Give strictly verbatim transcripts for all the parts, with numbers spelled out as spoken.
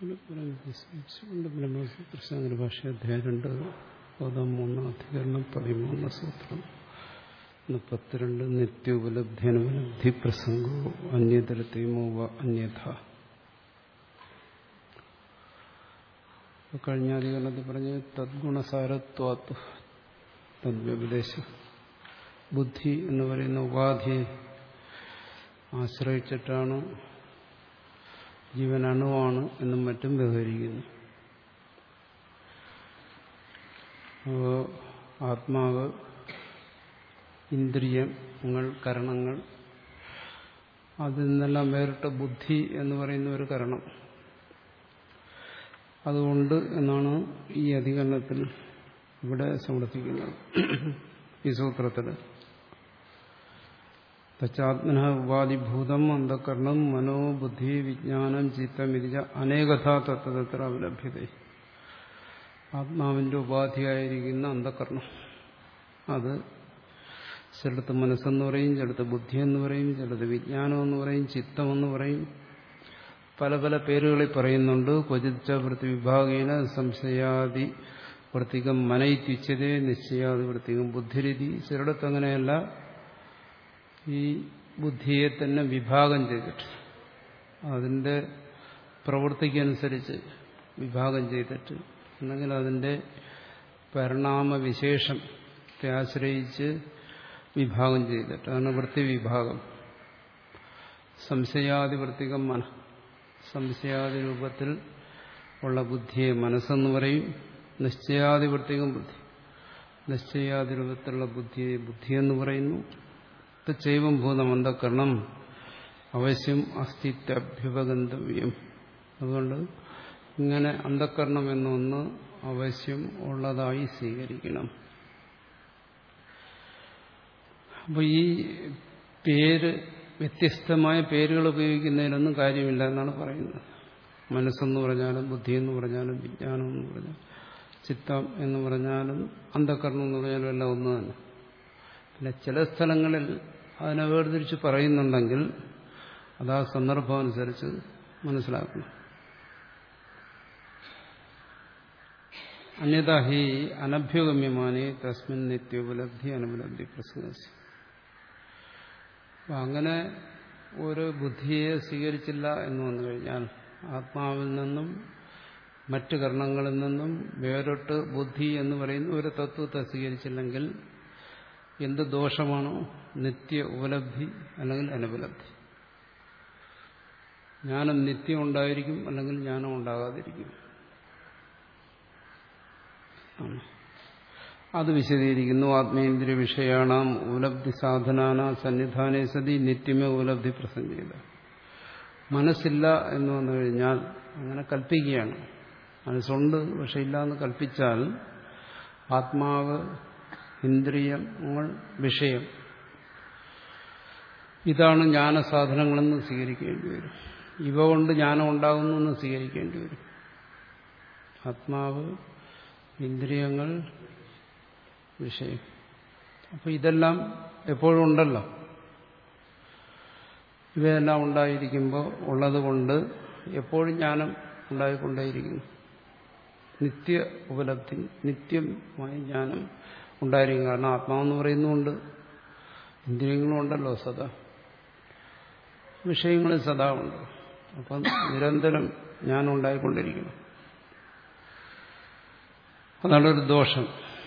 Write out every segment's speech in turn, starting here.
ബ്രഹ്മസൂത്ര ഭാഷ അധ്യായം രണ്ട് പദം മൂന്ന് അധികരണം പതിമൂന്ന് സൂത്രം മുപ്പത്തിരണ്ട് നിത്യോപലബ്ധി അനുപലബ്ധി പ്രസംഗവും അന്യതരത്തെയുമോ അന്യഥ. കഴിഞ്ഞ അധികരണത്തിൽ പറഞ്ഞ് തദ്ഗുണസാരത്വാത്ത് തദ്വ്യപദേശം. ബുദ്ധി എന്ന് പറയുന്ന ഉപാധിയെ ആശ്രയിച്ചിട്ടാണ് ജീവൻ അണുവാണ് എന്നും മറ്റും വ്യവഹരിക്കുന്നു. അപ്പോൾ ആത്മാവ്, ഇന്ദ്രിയങ്ങൾ, കരണങ്ങൾ, അതിൽ നിന്നെല്ലാം വേറിട്ട ബുദ്ധി എന്ന് പറയുന്ന ഒരു കരണം അതുകൊണ്ട് എന്നാണ് ഈ അധികരണത്തിൽ ഇവിടെ സമർത്ഥിക്കുന്നത്. ഈ സൂത്രത്തിൽ തച്ചാത്മന ഉപാധിഭൂതം അന്ധകരണം മനോ ബുദ്ധി വിജ്ഞാനം ചിത്തം ഇതിജ അനേകഥാ തത്ര അവലഭ്യത. ആത്മാവിന്റെ ഉപാധിയായിരിക്കുന്ന അന്ധകരണം, അത് ചിലടത്ത് മനസ്സെന്ന് പറയും, ചിലടത്ത് ബുദ്ധി എന്ന് പറയും, ചിലത് വിജ്ഞാനം എന്ന് പറയും, ചിത്തം എന്ന് പറയും, പല പല പേരുകളിൽ പറയുന്നുണ്ട്. ക്വചിച്ച വൃത്തി വിഭാഗേന സംശയാദി വൃത്തികം മനയിത്യുച്യതേ നിശ്ചയാദി വൃത്തികം ബുദ്ധിരീതി. ചിലടത്ത് അങ്ങനെയല്ല, ഈ ബുദ്ധിയെ തന്നെ വിഭാഗം ചെയ്തിട്ട് അതിൻ്റെ പ്രവൃത്തിക്കനുസരിച്ച് വിഭാഗം ചെയ്തിട്ട്, അല്ലെങ്കിൽ അതിൻ്റെ പരിണാമവിശേഷത്തെ ആശ്രയിച്ച് വിഭാഗം ചെയ്തിട്ട്, അതാണ് വൃത്തി വിഭാഗം. സംശയാദി വൃത്തികം മന, സംശയാദി രൂപത്തിൽ ഉള്ള ബുദ്ധിയെ മനസ്സെന്ന് പറയും. നിശ്ചയാദി വൃത്തികം ബുദ്ധി, നിശ്ചയാദി രൂപത്തിലുള്ള ബുദ്ധിയെ ബുദ്ധിയെന്ന് പറയുന്നു. ചൈവം ഭൂതം അന്ധകരണം അവശ്യം അസ്തിത്വഭ്യുപഗന്തവ്യം. അതുകൊണ്ട് ഇങ്ങനെ അന്ധകരണം എന്നൊന്ന് അവശ്യം ഉള്ളതായി സ്വീകരിക്കണം. അപ്പോൾ ഈ പേര്, വ്യത്യസ്തമായ പേരുകൾ ഉപയോഗിക്കുന്നതിലൊന്നും കാര്യമില്ല എന്നാണ് പറയുന്നത്. മനസ്സെന്ന് പറഞ്ഞാലും ബുദ്ധി എന്ന് പറഞ്ഞാലും വിജ്ഞാനം എന്ന് പറഞ്ഞാലും ചിത്തം എന്ന് പറഞ്ഞാലും അന്ധകരണം എന്ന് പറഞ്ഞാലും എല്ലാം ഒന്ന് തന്നെ. പിന്നെ ചില സ്ഥലങ്ങളിൽ അതിനെ വേർതിരിച്ച് പറയുന്നുണ്ടെങ്കിൽ അത് ആ സന്ദർഭം അനുസരിച്ച് മനസ്സിലാക്കണം. അന്യഥാ ഹി അനഭ്യുഗമ്യമാനേ തസ്മിൻ നിത്യോപലബ്ധി അനുപലബ്ധി പ്രസംഗസി. അപ്പം അങ്ങനെ ഒരു ബുദ്ധിയെ സ്വീകരിച്ചില്ല എന്ന് വന്നു കഴിഞ്ഞാൽ, ആത്മാവിൽ നിന്നും മറ്റു കർണങ്ങളിൽ നിന്നും വേറിട്ട് ബുദ്ധി എന്ന് പറയുന്ന ഒരു തത്വത്തെ സ്വീകരിച്ചില്ലെങ്കിൽ എന്ത് ദോഷമാണോ? നിത്യ ഉപലബ്ധി അല്ലെങ്കിൽ അനുപലബ്ധി. ജ്ഞാനം നിത്യം ഉണ്ടായിരിക്കും, അല്ലെങ്കിൽ ജ്ഞാനം ഉണ്ടാകാതിരിക്കും. അത് വിശദീകരിക്കുന്നു. ആത്മേന്ദ്രിയ വിഷയാണാം ഉപലബ്ധി സാധനാന സന്നിധാനേ സതി നിത്യമേ ഉപലബ്ധി പ്രസംഗിത. മനസ്സില്ല എന്ന് വന്നു കഴിഞ്ഞാൽ അങ്ങനെ കൽപ്പിക്കുകയാണ്. മനസ്സുണ്ട് പക്ഷെ ഇല്ല എന്ന് കൽപ്പിച്ചാൽ ആത്മാവ്, ഇന്ദ്രിയങ്ങൾ, വിഷയം, ഇതാണ് ജ്ഞാനസാധനങ്ങളെന്ന് സ്വീകരിക്കേണ്ടി വരും. ഇവ കൊണ്ട് ജ്ഞാനം ഉണ്ടാകുന്നു എന്ന് സ്വീകരിക്കേണ്ടി വരും. ആത്മാവ്, ഇന്ദ്രിയങ്ങൾ, വിഷയം. അപ്പോൾ ഇതെല്ലാം എപ്പോഴും ഉണ്ടല്ലോ. ഇവയെല്ലാം ഉണ്ടായിരിക്കുമ്പോൾ ഉള്ളതുകൊണ്ട് എപ്പോഴും ജ്ഞാനം ഉണ്ടായിക്കൊണ്ടേയിരിക്കുന്നു. നിത്യ ഉപലബ്ധി, നിത്യമായ ജ്ഞാനം ഉണ്ടായിരിക്കും. കാരണം ആത്മാവെന്ന് പറയുന്നുമുണ്ട്, ഇന്ദ്രിയങ്ങളും ഉണ്ടല്ലോ സദാ, വിഷയങ്ങളിൽ സദാ ഉണ്ട്. അപ്പം നിരന്തരം ജ്ഞാനം ഉണ്ടായിക്കൊണ്ടിരിക്കണം. അതാണൊരു ദോഷം.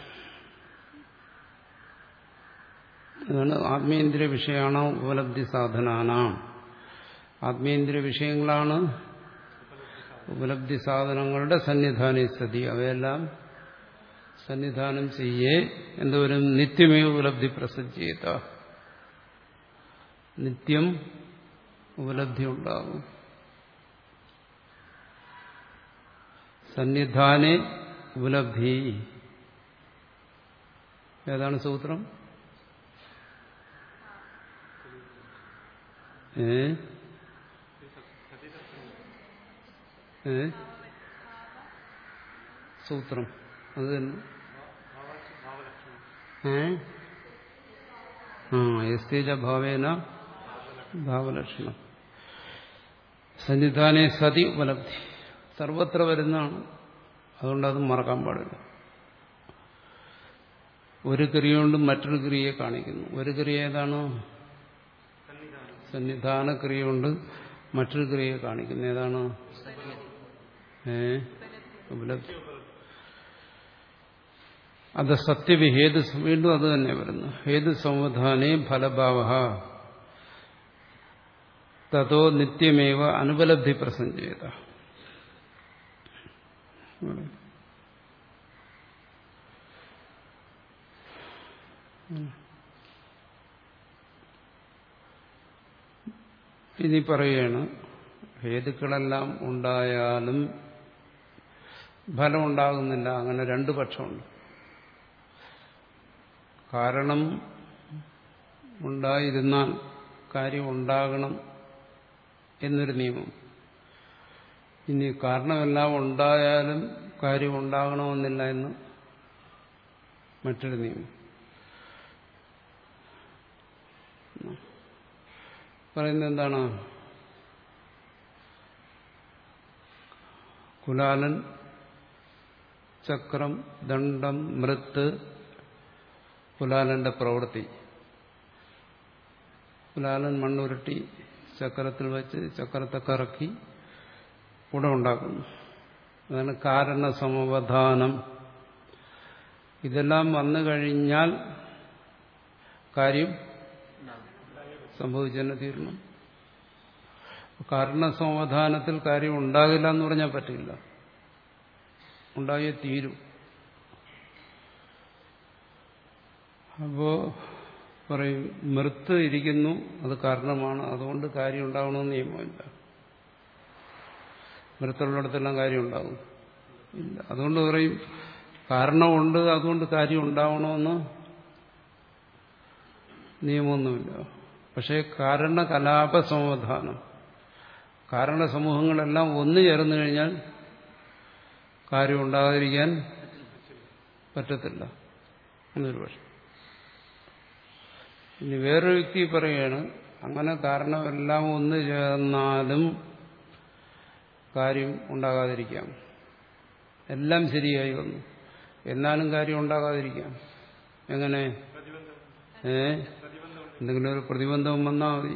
അതാണ് ആത്മീയേന്ദ്രിയ വിഷയമാണോ ഉപലബ്ധി സാധനാനാം. ആത്മീയേന്ദ്രിയ വിഷയങ്ങളാണ് ഉപലബ്ധി സാധനങ്ങളുടെ സന്നിധാന സ്ഥിതി. അവയെല്ലാം സന്നിധാനം ചെയ്യേ എന്തോരും നിത്യമേ ഉപലബ്ധി പ്രസജ്ജീത. നിത്യം ഉപലബ്ധി ഉണ്ടാകും. സന്നിധാനേ ഉപലബ്ധി. ഏതാണ് സൂത്രം? ഏ ഏ സൂത്രം അത് തന്നെ. ഏ ആ യസ്തേജ ഭാവേന ഭാവലക്ഷണം. സന്നിധാനേ സതി ഉപലബ്ധി. സർവത്ര വരുന്നതാണ്. അതുകൊണ്ട് അത് മറക്കാൻ പാടില്ല. ഒരു ക്രിയ കൊണ്ട് മറ്റൊരു ക്രിയയെ കാണിക്കുന്നു. ഒരു ക്രിയ ഏതാണ്? സന്നിധാന ക്രിയ കൊണ്ട് മറ്റൊരു ക്രിയയെ കാണിക്കുന്നു. ഏതാണ്? ഏ ഉപലബ്ധി. അത് സത്യവി ഹേതു, വീണ്ടും അത് തന്നെ വരുന്നു. ഹേതു സംവധാനേ ഫലഭാവ തതോ നിത്യമേവ അനുപലബ്ധി പ്രസഞ്ജേത. ഇനി പറയുകയാണ്, ഹേതുക്കളെല്ലാം ഉണ്ടായാലും ഫലം ഉണ്ടാകുന്നില്ല. അങ്ങനെ രണ്ടു പക്ഷമുണ്ട്. കാരണം ഉണ്ടായിരുന്നാൽ കാര്യം ഉണ്ടാകണം എന്നൊരു നിയമം. ഇനി കാരണമെല്ലാം ഉണ്ടായാലും കാര്യം ഉണ്ടാകണമെന്നില്ല എന്ന് മറ്റൊരു നിയമം. പറയുന്നത് എന്താണ്? കുലാലൻ ചക്രം, ദണ്ഡം, മൃത്ത്, കുലാലന്റെ പ്രവൃത്തി. കുലാലൻ മണ്ണുരുട്ടി ചക്രത്തിൽ വെച്ച് ചക്രത്തെ കറക്കി കൂടെ ഉണ്ടാക്കുന്നു. അതാണ് കാരണസമവധാനം. ഇതെല്ലാം വന്നു കഴിഞ്ഞാൽ കാര്യം സംഭവിച്ചു തന്നെ തീരണം. കാരണസമവധാനത്തിൽ കാര്യം ഉണ്ടാകില്ല എന്ന് പറഞ്ഞാൽ പറ്റില്ല, ഉണ്ടായേ തീരും. അപ്പോ പറയും മൃത്ത് ഇരിക്കുന്നു, അത് കാരണമാണ്, അതുകൊണ്ട് കാര്യം ഉണ്ടാകണമെന്ന് നിയമമില്ല. മൃത്തുള്ളിടത്തെല്ലാം കാര്യം ഉണ്ടാകും ഇല്ല. അതുകൊണ്ട് പറയും കാരണമുണ്ട്, അതുകൊണ്ട് കാര്യം ഉണ്ടാവണമെന്ന് നിയമമൊന്നുമില്ല. പക്ഷേ കാരണകലാപസമാധാനം, കാരണസമൂഹങ്ങളെല്ലാം ഒന്നു ചേർന്നു കഴിഞ്ഞാൽ കാര്യം ഉണ്ടാകാതിരിക്കാൻ പറ്റത്തില്ല എന്നൊരു പക്ഷം. ഇനി വേറൊരു വ്യക്തി പറയുകയാണ്, അങ്ങനെ കാരണമെല്ലാം ഒന്നു ചേർന്നാലും കാര്യം ഉണ്ടാകാതിരിക്കാം. എല്ലാം ശരിയായി വന്നു, എന്നാലും കാര്യം ഉണ്ടാകാതിരിക്കാം. എങ്ങനെ? ഏ എന്തെങ്കിലും ഒരു പ്രതിബന്ധം വന്നാൽ മതി.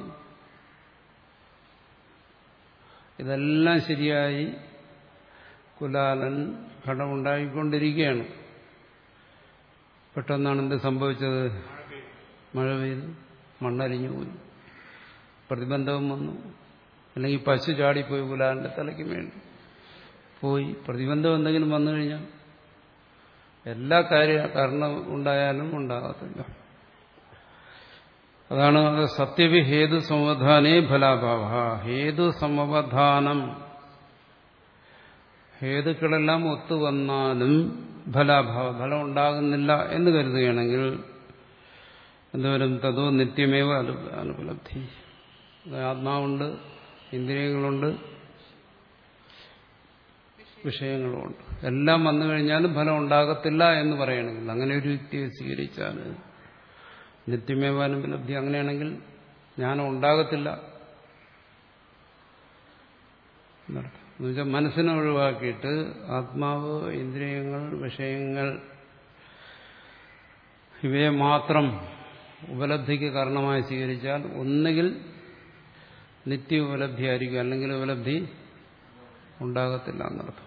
ഇതെല്ലാം ശരിയായി കുലാലൻ ഘടമുണ്ടായിക്കൊണ്ടിരിക്കുകയാണ്. പെട്ടെന്നാണ് എന്ത് സംഭവിച്ചത്? മഴ പെയ്തു, മണ്ണരിഞ്ഞു പോയി, പ്രതിബന്ധവും വന്നു. അല്ലെങ്കിൽ പശു ചാടിപ്പോയി കുലാലന്റെ തലയ്ക്ക് വേണ്ടി പോയി. പ്രതിബന്ധം എന്തെങ്കിലും വന്നു കഴിഞ്ഞാൽ എല്ലാ കാര്യ കാരണം ഉണ്ടായാലും ഉണ്ടാകത്തില്ല. അതാണ് സത്യവി ഹേതു സമവധാനേ ഫലാഭാവ. ഹേതു സമവധാനം, ഹേതുക്കളെല്ലാം ഒത്തുവന്നാലും ഫലാഭാവ, ഫലം ഉണ്ടാകുന്നില്ല എന്ന് കരുതുകയാണെങ്കിൽ എന്തോരും തതോ നിത്യമേവ അനുപലബ്ധി. ആത്മാവുണ്ട്, ഇന്ദ്രിയങ്ങളുണ്ട്, വിഷയങ്ങളുമുണ്ട്. എല്ലാം വന്നു കഴിഞ്ഞാലും ഫലം ഉണ്ടാകത്തില്ല എന്ന് പറയണമെങ്കിൽ, അങ്ങനെ ഒരു യുക്തിയെ സ്വീകരിച്ചാൽ നിത്യമേവാനുപലബ്ധി, അങ്ങനെയാണെങ്കിൽ ജ്ഞാനം ഉണ്ടാകത്തില്ല എന്നുവെച്ചാൽ മനസ്സിനെ ഒഴിവാക്കിയിട്ട് ആത്മാവ്, ഇന്ദ്രിയങ്ങൾ, വിഷയങ്ങൾ ഇവയെ മാത്രം ഉപലബ്ധിക്ക് കാരണമായി സ്വീകരിച്ചാൽ ഒന്നുകിൽ നിത്യ ഉപലബ്ധി ആയിരിക്കും, അല്ലെങ്കിൽ ഉപലബ്ധി ഉണ്ടാകത്തില്ല എന്നർത്ഥം.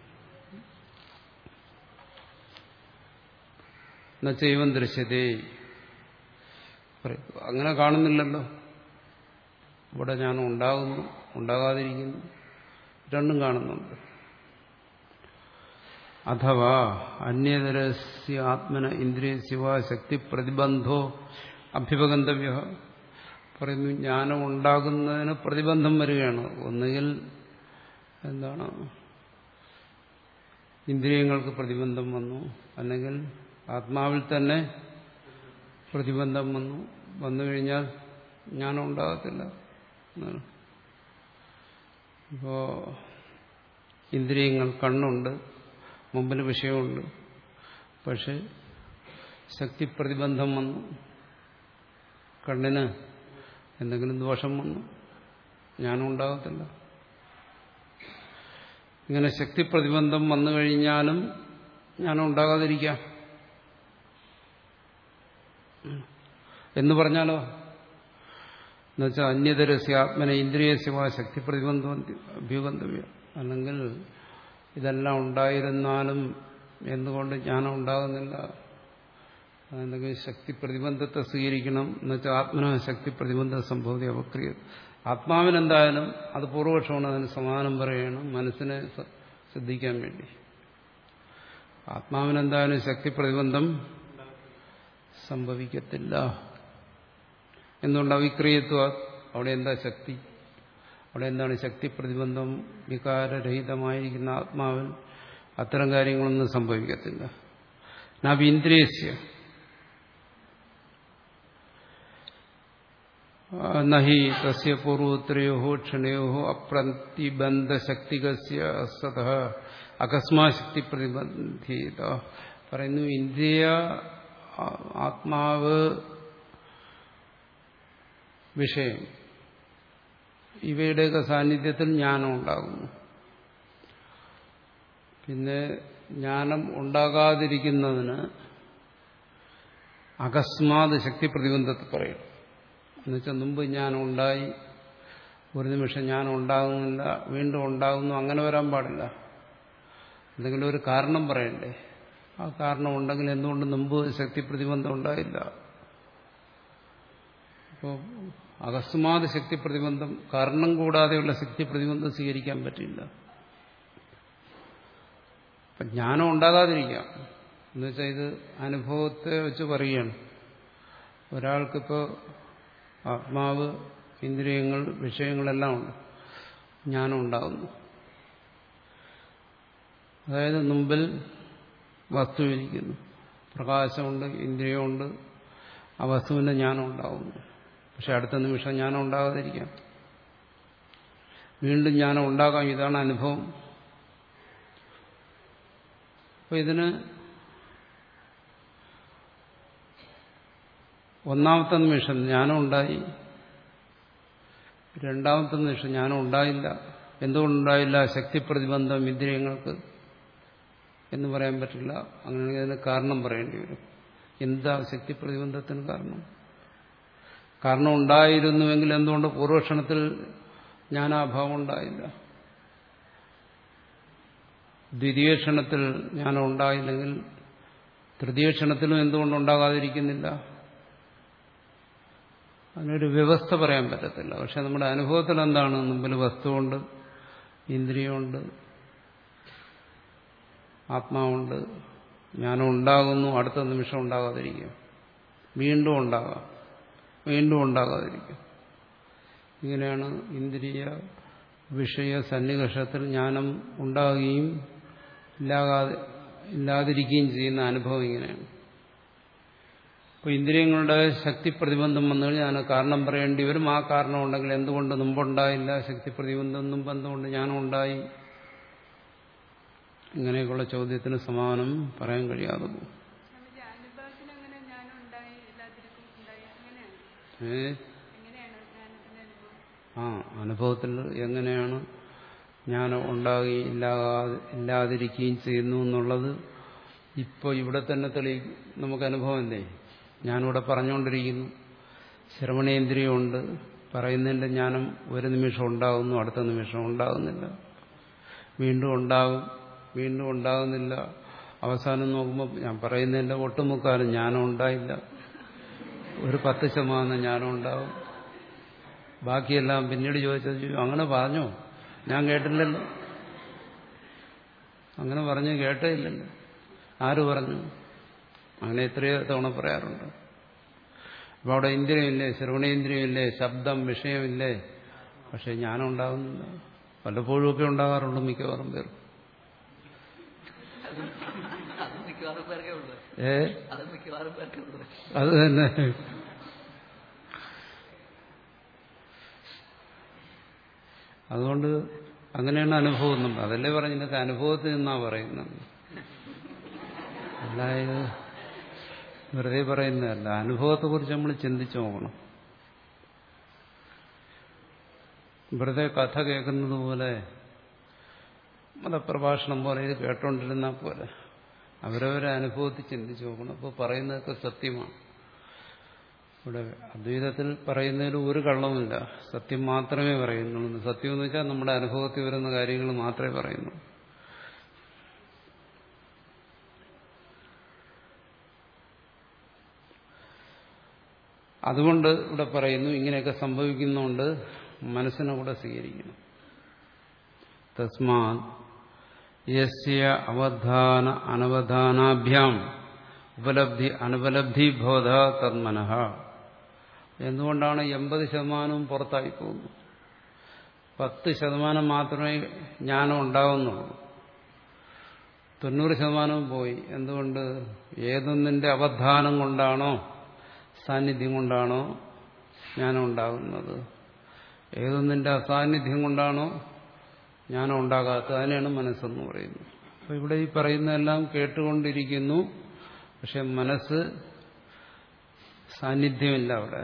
എന്നുവെച്ചാൽ ദൃശ്യതേ, അങ്ങനെ കാണുന്നില്ലല്ലോ. ഇവിടെ ഞാൻ ഉണ്ടാകുന്നു, ഉണ്ടാകാതിരിക്കുന്നു, രണ്ടും കാണുന്നുണ്ട്. അഥവാ അന്യതരസ്യ ആത്മന ഇന്ദ്രിയസ്യവ ശക്തി പ്രതിബന്ധോ അഭ്യുപഗന്തവ്യ. പറയുന്നു ജ്ഞാനം ഉണ്ടാകുന്നതിന് പ്രതിബന്ധം വരികയാണ്. ഒന്നുകിൽ എന്താണ്, ഇന്ദ്രിയങ്ങൾക്ക് പ്രതിബന്ധം വന്നു, അല്ലെങ്കിൽ ആത്മാവിൽ തന്നെ പ്രതിബന്ധം വന്നു. വന്നു കഴിഞ്ഞാൽ ജ്ഞാനം ഉണ്ടാകത്തില്ല. ഇപ്പോ ഇന്ദ്രിയങ്ങൾ, കണ്ണുണ്ട്, മുമ്പിൽ വിഷയമുണ്ട്, പക്ഷെ ശക്തി പ്രതിബന്ധം വന്നു, കണ്ണിന് എന്തെങ്കിലും ദോഷം വന്നു, ജ്ഞാനം ഉണ്ടാകത്തില്ല. ഇങ്ങനെ ശക്തി പ്രതിബന്ധം വന്നു കഴിഞ്ഞാലും ജ്ഞാനം ഉണ്ടാകാതിരിക്കാം എന്ന് പറഞ്ഞാലോ? എന്നുവെച്ചാൽ അന്യതരസ്യ ആത്മന ഇന്ദ്രിയസ്യമായ ശക്തി പ്രതിബന്ധം അഭ്യുഗന്തവ്യം. അല്ലെങ്കിൽ ഇതെല്ലാം ഉണ്ടായിരുന്നാലും എന്തുകൊണ്ട് ജ്ഞാനം ഉണ്ടാകുന്നില്ല? എന്തെങ്കിലും ശക്തി പ്രതിബന്ധത്തെ സ്വീകരിക്കണം എന്നുവെച്ചാൽ ആത്മന ശക്തി പ്രതിബന്ധ സംഭവതി അപക്രിയ. ആത്മാവിനെന്തായാലും അത് പൂർവപക്ഷമാണ്, അതിന് സമാധാനം പറയണം മനസ്സിനെ ശ്രദ്ധിക്കാൻ വേണ്ടി. ആത്മാവിനെന്തായാലും ശക്തി പ്രതിബന്ധം സംഭവിക്കത്തില്ല. എന്തുകൊണ്ട്? അവിക്രിയത്വ. അവിടെ എന്താ ശക്തി? അവിടെ എന്താണ് ശക്തി പ്രതിബന്ധം? വികാരരഹിതമായിരിക്കുന്ന ആത്മാവിൽ അത്തരം കാര്യങ്ങളൊന്നും സംഭവിക്കത്തില്ല. നാഭീന്ദ്രിയസ്യ നഹി തസ്യ പൂർവോത്തരയോ ക്ഷണയോ അപ്രതിബന്ധശക്തികസ്യ സതഃ അകസ്മാ ശക്തി പ്രതിബന്ധിത. പറയുന്നു, ഇന്ദ്രിയ ആത്മാവ് വിഷയം ഇവയുടെയൊക്കെ സാന്നിധ്യത്തിൽ ജ്ഞാനം ഉണ്ടാകുന്നു. പിന്നെ ജ്ഞാനം ഉണ്ടാകാതിരിക്കുന്നതിന് അകസ്മാത് ശക്തി പ്രതിബന്ധത്തിൽ പറയും. എന്നുവെച്ചാൽ മുമ്പ് ജ്ഞാനം ഉണ്ടായി, ഒരു നിമിഷം ജ്ഞാനം ഉണ്ടാകുന്നില്ല, വീണ്ടും ഉണ്ടാകുന്നു, അങ്ങനെ വരാൻ പാടില്ല. എന്തെങ്കിലും ഒരു കാരണം പറയണ്ടേ? ആ കാരണം ഉണ്ടെങ്കിൽ എന്തുകൊണ്ട് മുമ്പ് ശക്തി പ്രതിബന്ധം ഉണ്ടായില്ല? അപ്പോൾ അകസ്മാത് ശക്തി പ്രതിബന്ധം, കാരണം കൂടാതെയുള്ള ശക്തി പ്രതിബന്ധം സ്വീകരിക്കാൻ പറ്റില്ല. അപ്പം ജ്ഞാനം ഉണ്ടാകാതിരിക്കാം എന്നുവെച്ചാൽ ഇത് അനുഭവത്തെ വെച്ച് പറയുകയാണ്. ഒരാൾക്കിപ്പോൾ ആത്മാവ്, ഇന്ദ്രിയങ്ങൾ, വിഷയങ്ങളെല്ലാം ഉണ്ട്, ജ്ഞാനം ഉണ്ടാകുന്നു. അതായത് മുമ്പിൽ വസ്തു ഇരിക്കുന്നു, പ്രകാശമുണ്ട്, ഇന്ദ്രിയമുണ്ട്, ആ വസ്തുവിന്റെ ജ്ഞാനം ഉണ്ടാകുന്നു. പക്ഷെ അടുത്ത നിമിഷം ജ്ഞാനം ഉണ്ടാകാതിരിക്കാം, വീണ്ടും ജ്ഞാനം ഉണ്ടാകാം. ഇതാണ് അനുഭവം. അപ്പൊ ഇതിന് ഒന്നാമത്തെ നിമിഷം ജ്ഞാനം ഉണ്ടായി, രണ്ടാമത്തെ നിമിഷം ജ്ഞാനം ഉണ്ടായില്ല. എന്തുകൊണ്ടുണ്ടായില്ല? ശക്തി പ്രതിബന്ധം ഇന്ദ്രിയങ്ങൾക്ക് എന്ന് പറയാൻ പറ്റില്ല. അങ്ങനെയാണെങ്കിൽ അതിന് കാരണം പറയേണ്ടി വരും. എന്താ ശക്തി പ്രതിബന്ധത്തിന് കാരണം? കാരണം ഉണ്ടായിരുന്നുവെങ്കിൽ എന്തുകൊണ്ട് പൂർവക്ഷണത്തിൽ ജ്ഞാനാഭാവം ഉണ്ടായില്ല? ദ്വിതീയ ക്ഷണത്തിൽ ജ്ഞാനം ഉണ്ടായില്ലെങ്കിൽ തൃതീയ ക്ഷണത്തിലും എന്തുകൊണ്ടുണ്ടാകാതിരിക്കുന്നില്ല? അതിനൊരു വ്യവസ്ഥ പറയാൻ പറ്റത്തില്ല. പക്ഷെ നമ്മുടെ അനുഭവത്തിൽ എന്താണ്? മുമ്പിൽ വസ്തുവുണ്ട്, ഇന്ദ്രിയമുണ്ട്, ആത്മാവുണ്ട്, ജ്ഞാനം ഉണ്ടാകുന്നു, അടുത്ത നിമിഷം ഉണ്ടാകാതിരിക്കും, വീണ്ടും ഉണ്ടാകാം, വീണ്ടും ഉണ്ടാകാതിരിക്കും. ഇങ്ങനെയാണ് ഇന്ദ്രിയ വിഷയ സന്നികർഷത്തിൽ ജ്ഞാനം ഉണ്ടാകുകയും ഇല്ലാതെ ഇല്ലാതിരിക്കുകയും ചെയ്യുന്ന അനുഭവം ഇങ്ങനെയാണ്. അപ്പോൾ ഇന്ദ്രിയങ്ങളുടെ ശക്തി പ്രതിബന്ധം വന്നു കഴിഞ്ഞാൽ അതിന് കാരണം പറയേണ്ടി വരും. ആ കാരണം ഉണ്ടെങ്കിൽ എന്തുകൊണ്ട് മുമ്പുണ്ടായില്ല ശക്തി പ്രതിബന്ധം? മുമ്പ് എന്തുകൊണ്ട് ജ്ഞാനം ഉണ്ടായി? ഇങ്ങനെയൊക്കെയുള്ള ചോദ്യത്തിന് സമാധാനം പറയാൻ കഴിയാതെ പോകും. ഏ ആ അനുഭവത്തിൽ എങ്ങനെയാണ് ജ്ഞാനം ഉണ്ടാകുകയും ഇല്ലാതെ ഇല്ലാതിരിക്കുകയും ചെയ്യുന്നു എന്നുള്ളത് ഇപ്പോൾ ഇവിടെ തന്നെ തെളിയിക്കും. നമുക്ക് അനുഭവമല്ലേ? ഞാനിവിടെ പറഞ്ഞുകൊണ്ടിരിക്കുന്നു, ശ്രവണേന്ദ്രിയമുണ്ട്, പറയുന്നതിൻ്റെ ജ്ഞാനം ഒരു നിമിഷം ഉണ്ടാകുന്നു, അടുത്ത നിമിഷം ഉണ്ടാകുന്നില്ല, വീണ്ടും ഉണ്ടാകും, വീണ്ടും ഉണ്ടാകുന്നില്ല. അവസാനം നോക്കുമ്പോൾ ഞാൻ പറയുന്നതിൻ്റെ ഒട്ടുമുക്കാലും ജ്ഞാനം ഉണ്ടായില്ല, ഒരു പത്ത് ശതമാനം ജ്ഞാനം ഉണ്ടാവും, ബാക്കിയെല്ലാം പിന്നീട് ചോദിച്ചത് അങ്ങനെ പറഞ്ഞോ? ഞാൻ കേട്ടില്ലല്ലോ, അങ്ങനെ പറഞ്ഞു കേട്ടേ ഇല്ലല്ലോ, ആര് പറഞ്ഞു? അങ്ങനെ എത്രയോ തവണ പറയാറുണ്ട്. അപ്പോൾ അവിടെ ഇന്ദ്രിയമില്ലേ, ശ്രവണേന്ദ്രിയമില്ലേ, ശബ്ദം വിഷയമില്ലേ, പക്ഷെ ജ്ഞാനം ഉണ്ടാകുന്നില്ല. വല്ലപ്പോഴും ഒക്കെ ഉണ്ടാകാറുണ്ട് മിക്കവാറും പേർ. ഏ അത് തന്നെ. അതുകൊണ്ട് അങ്ങനെയാണ് അനുഭവം. നമ്മൾ അതല്ലേ പറഞ്ഞു, ഇതൊക്കെ അനുഭവത്തിൽ നിന്നാ പറയുന്നത്, അല്ലായത് വെറുതെ പറയുന്നതല്ല. അനുഭവത്തെക്കുറിച്ച് നമ്മൾ ചിന്തിച്ചു നോക്കണം. വെറുതെ കഥ കേൾക്കുന്നത് പോലെ മതപ്രഭാഷണം പോലെ ഇത് കേട്ടോണ്ടിരുന്നാൽ പോലെ അവരവരെ അനുഭവത്തിൽ ചിന്തിച്ചു നോക്കണം. അപ്പോൾ പറയുന്നതൊക്കെ സത്യമാണ്. ഇവിടെ അദ്വൈതത്തിൽ പറയുന്നതിൽ ഒരു കള്ളവുമില്ല, സത്യം മാത്രമേ പറയുന്നുള്ളൂ. സത്യം എന്ന് വെച്ചാൽ നമ്മുടെ അനുഭവത്തിൽ വരുന്ന കാര്യങ്ങൾ മാത്രമേ പറയുന്നു. അതുകൊണ്ട് ഇവിടെ പറയുന്നു ഇങ്ങനെയൊക്കെ സംഭവിക്കുന്നതുകൊണ്ട് മനസ്സിനെ കൂടെ സ്വീകരിക്കണം. തസ്മാത് യസ്യ അവധാന അനവധാനാഭ്യാം ഉപലബ്ധി അനുപലബ്ധി ബോധ തന്മനഃ. എന്തുകൊണ്ടാണ് എൺപത് ശതമാനവും പുറത്തായി പോകുന്നു? പത്ത് ശതമാനം മാത്രമേ ജ്ഞാനം ഉണ്ടാകുന്നുള്ളൂ, തൊണ്ണൂറ് ശതമാനവും പോയി. എന്തുകൊണ്ട്? ഏതൊന്നിന്റെ അവധാനം കൊണ്ടാണോ സാന്നിധ്യം കൊണ്ടാണോ ജ്ഞാനം ഉണ്ടാകുന്നത്, ഏതൊന്നിന്റെ അസാന്നിധ്യം കൊണ്ടാണോ ജ്ഞാനം ഉണ്ടാകാത്തത്, അതിനെയാണ് മനസ്സെന്ന് പറയുന്നത്. അപ്പോൾ ഇവിടെ ഈ പറയുന്നതെല്ലാം കേട്ടുകൊണ്ടിരിക്കുന്നു, പക്ഷെ മനസ്സ് സാന്നിധ്യമില്ല. അവിടെ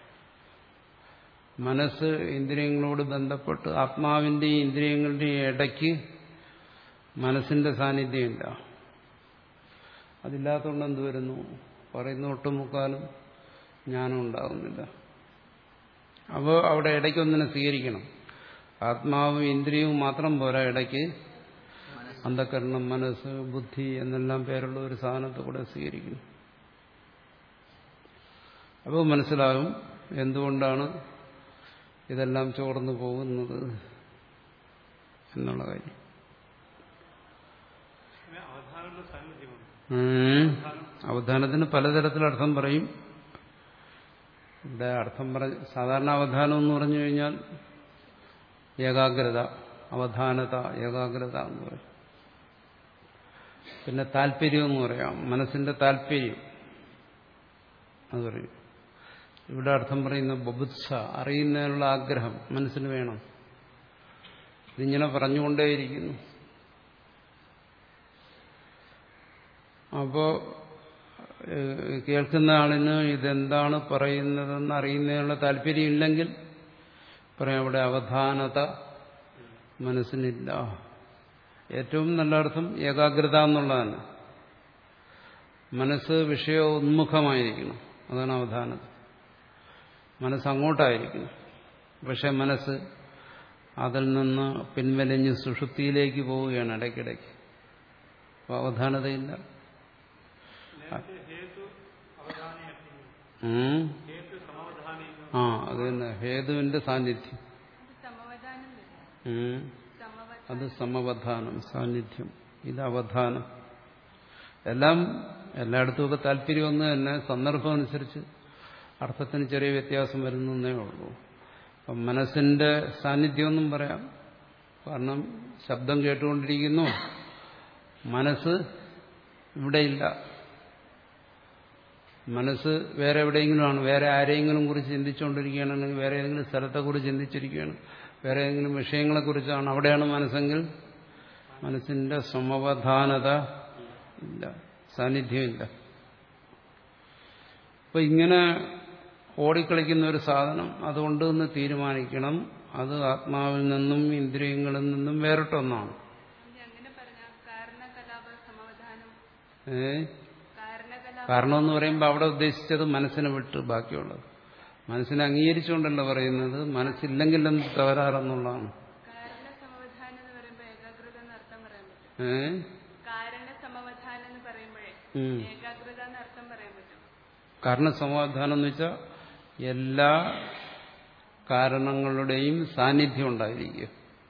മനസ്സ് ഇന്ദ്രിയങ്ങളോട് ബന്ധപ്പെട്ട് ആത്മാവിന്റെയും ഇന്ദ്രിയങ്ങളുടെയും ഇടയ്ക്ക് മനസ്സിന്റെ സാന്നിധ്യമില്ല. അതില്ലാത്തതുകൊണ്ട് എന്ത് വരുന്നു? പറയുന്ന ഒട്ടുമുക്കാലും ജ്ഞാനം ഉണ്ടാകുന്നില്ല. അപ്പോൾ അവിടെ ഇടയ്ക്കൊന്നിനെ സ്വീകരിക്കണം. ആത്മാവും ഇന്ദ്രിയവും മാത്രം പോരാ, ഇടയ്ക്ക് അന്ധകരണം, മനസ്സ്, ബുദ്ധി എന്നെല്ലാം പേരുള്ള ഒരു സാധനത്തെ കൂടെ സ്വീകരിക്കുന്നു. അപ്പോൾ മനസ്സിലാകും എന്തുകൊണ്ടാണ് ഇതെല്ലാം ചോർന്നു പോകുന്നത് എന്നുള്ള കാര്യം. അവധാനത്തിന് പലതരത്തിൽ അർത്ഥം പറയും. ഇവിടെ അർത്ഥം പറ സാധാരണ അവധാനം എന്ന് പറഞ്ഞു കഴിഞ്ഞാൽ ഏകാഗ്രത, അവധാനത, ഏകാഗ്രത എന്ന് പറയും. പിന്നെ താല്പര്യം എന്ന് പറയാം, മനസ്സിന്റെ താല്പര്യം അത് പറയും. ഇവിടെ അർത്ഥം പറയുന്ന ബുഭുത്സ, അറിയുന്നതിനുള്ള ആഗ്രഹം മനസ്സിന് വേണം. ഇതിങ്ങനെ പറഞ്ഞുകൊണ്ടേയിരിക്കുന്നു. അപ്പോ കേൾക്കുന്ന ആളിന് ഇതെന്താണ് പറയുന്നതെന്ന് അറിയുന്നതിനുള്ള താല്പര്യം ഇല്ലെങ്കിൽ പറയാം അവിടെ അവധാനത മനസ്സിനില്ല. ഏറ്റവും നല്ല അർത്ഥം ഏകാഗ്രത എന്നുള്ളതാണ്. മനസ്സ് വിഷയോന്മുഖമായിരിക്കണം, അതാണ് അവധാനത. മനസ്സ് അങ്ങോട്ടായിരിക്കണം, പക്ഷെ മനസ്സ് അതിൽ നിന്ന് പിൻവലിഞ്ഞ് സുഷുപ്തിയിലേക്ക് പോവുകയാണ് ഇടയ്ക്കിടയ്ക്ക്. അപ്പോൾ അവധാനതയില്ല. ആ അത് തന്നെ ഹേതുവിന്റെ സാന്നിധ്യം, അത് സമവധാനം, സാന്നിധ്യം. ഇത് അവധാനം. എല്ലാം എല്ലായിടത്തുമൊക്കെ താല്പര്യം ഒന്ന് തന്നെ, സന്ദർഭം അനുസരിച്ച് അർത്ഥത്തിന് ചെറിയ വ്യത്യാസം വരുന്നേ ഉള്ളൂ. അപ്പം മനസ്സിന്റെ സാന്നിധ്യമെന്നും പറയാം, കാരണം ശബ്ദം കേട്ടുകൊണ്ടിരിക്കുന്നു, മനസ്സ് ഇവിടെയില്ല. മനസ്സ് വേറെ എവിടെയെങ്കിലുമാണ്, വേറെ ആരെയെങ്കിലും കുറിച്ച് ചിന്തിച്ചുകൊണ്ടിരിക്കുകയാണെങ്കിൽ, വേറെ ഏതെങ്കിലും സ്ഥലത്തെക്കുറിച്ച് ചിന്തിച്ചിരിക്കുകയാണ്, വേറെ ഏതെങ്കിലും വിഷയങ്ങളെക്കുറിച്ചാണ്, അവിടെയാണ് മനസ്സെങ്കിൽ മനസ്സിന്റെ സമവധാനത ഇല്ല, സാന്നിധ്യമില്ല. അപ്പൊ ഇങ്ങനെ ഓടിക്കളിക്കുന്ന ഒരു സാധനം അതുകൊണ്ട് എന്ന് തീരുമാനിക്കണം. അത് ആത്മാവിൽ നിന്നും ഇന്ദ്രിയങ്ങളിൽ നിന്നും വേറിട്ടൊന്നാണ്. ഏ കാരണം എന്ന് പറയുമ്പോൾ അവിടെ ഉദ്ദേശിച്ചത് മനസ്സിനെ വിട്ട് ബാക്കിയുള്ളത്. മനസ്സിനെ അംഗീകരിച്ചുകൊണ്ടല്ല പറയുന്നത്, മനസ്സില്ലെങ്കിൽ എന്ത് തകരാറെന്നുള്ളതാണ്. ഏ കാരണസമാധാനം എന്ന് വെച്ചാൽ എല്ലാ കാരണങ്ങളുടെയും സാന്നിധ്യം ഉണ്ടായിരിക്കുക.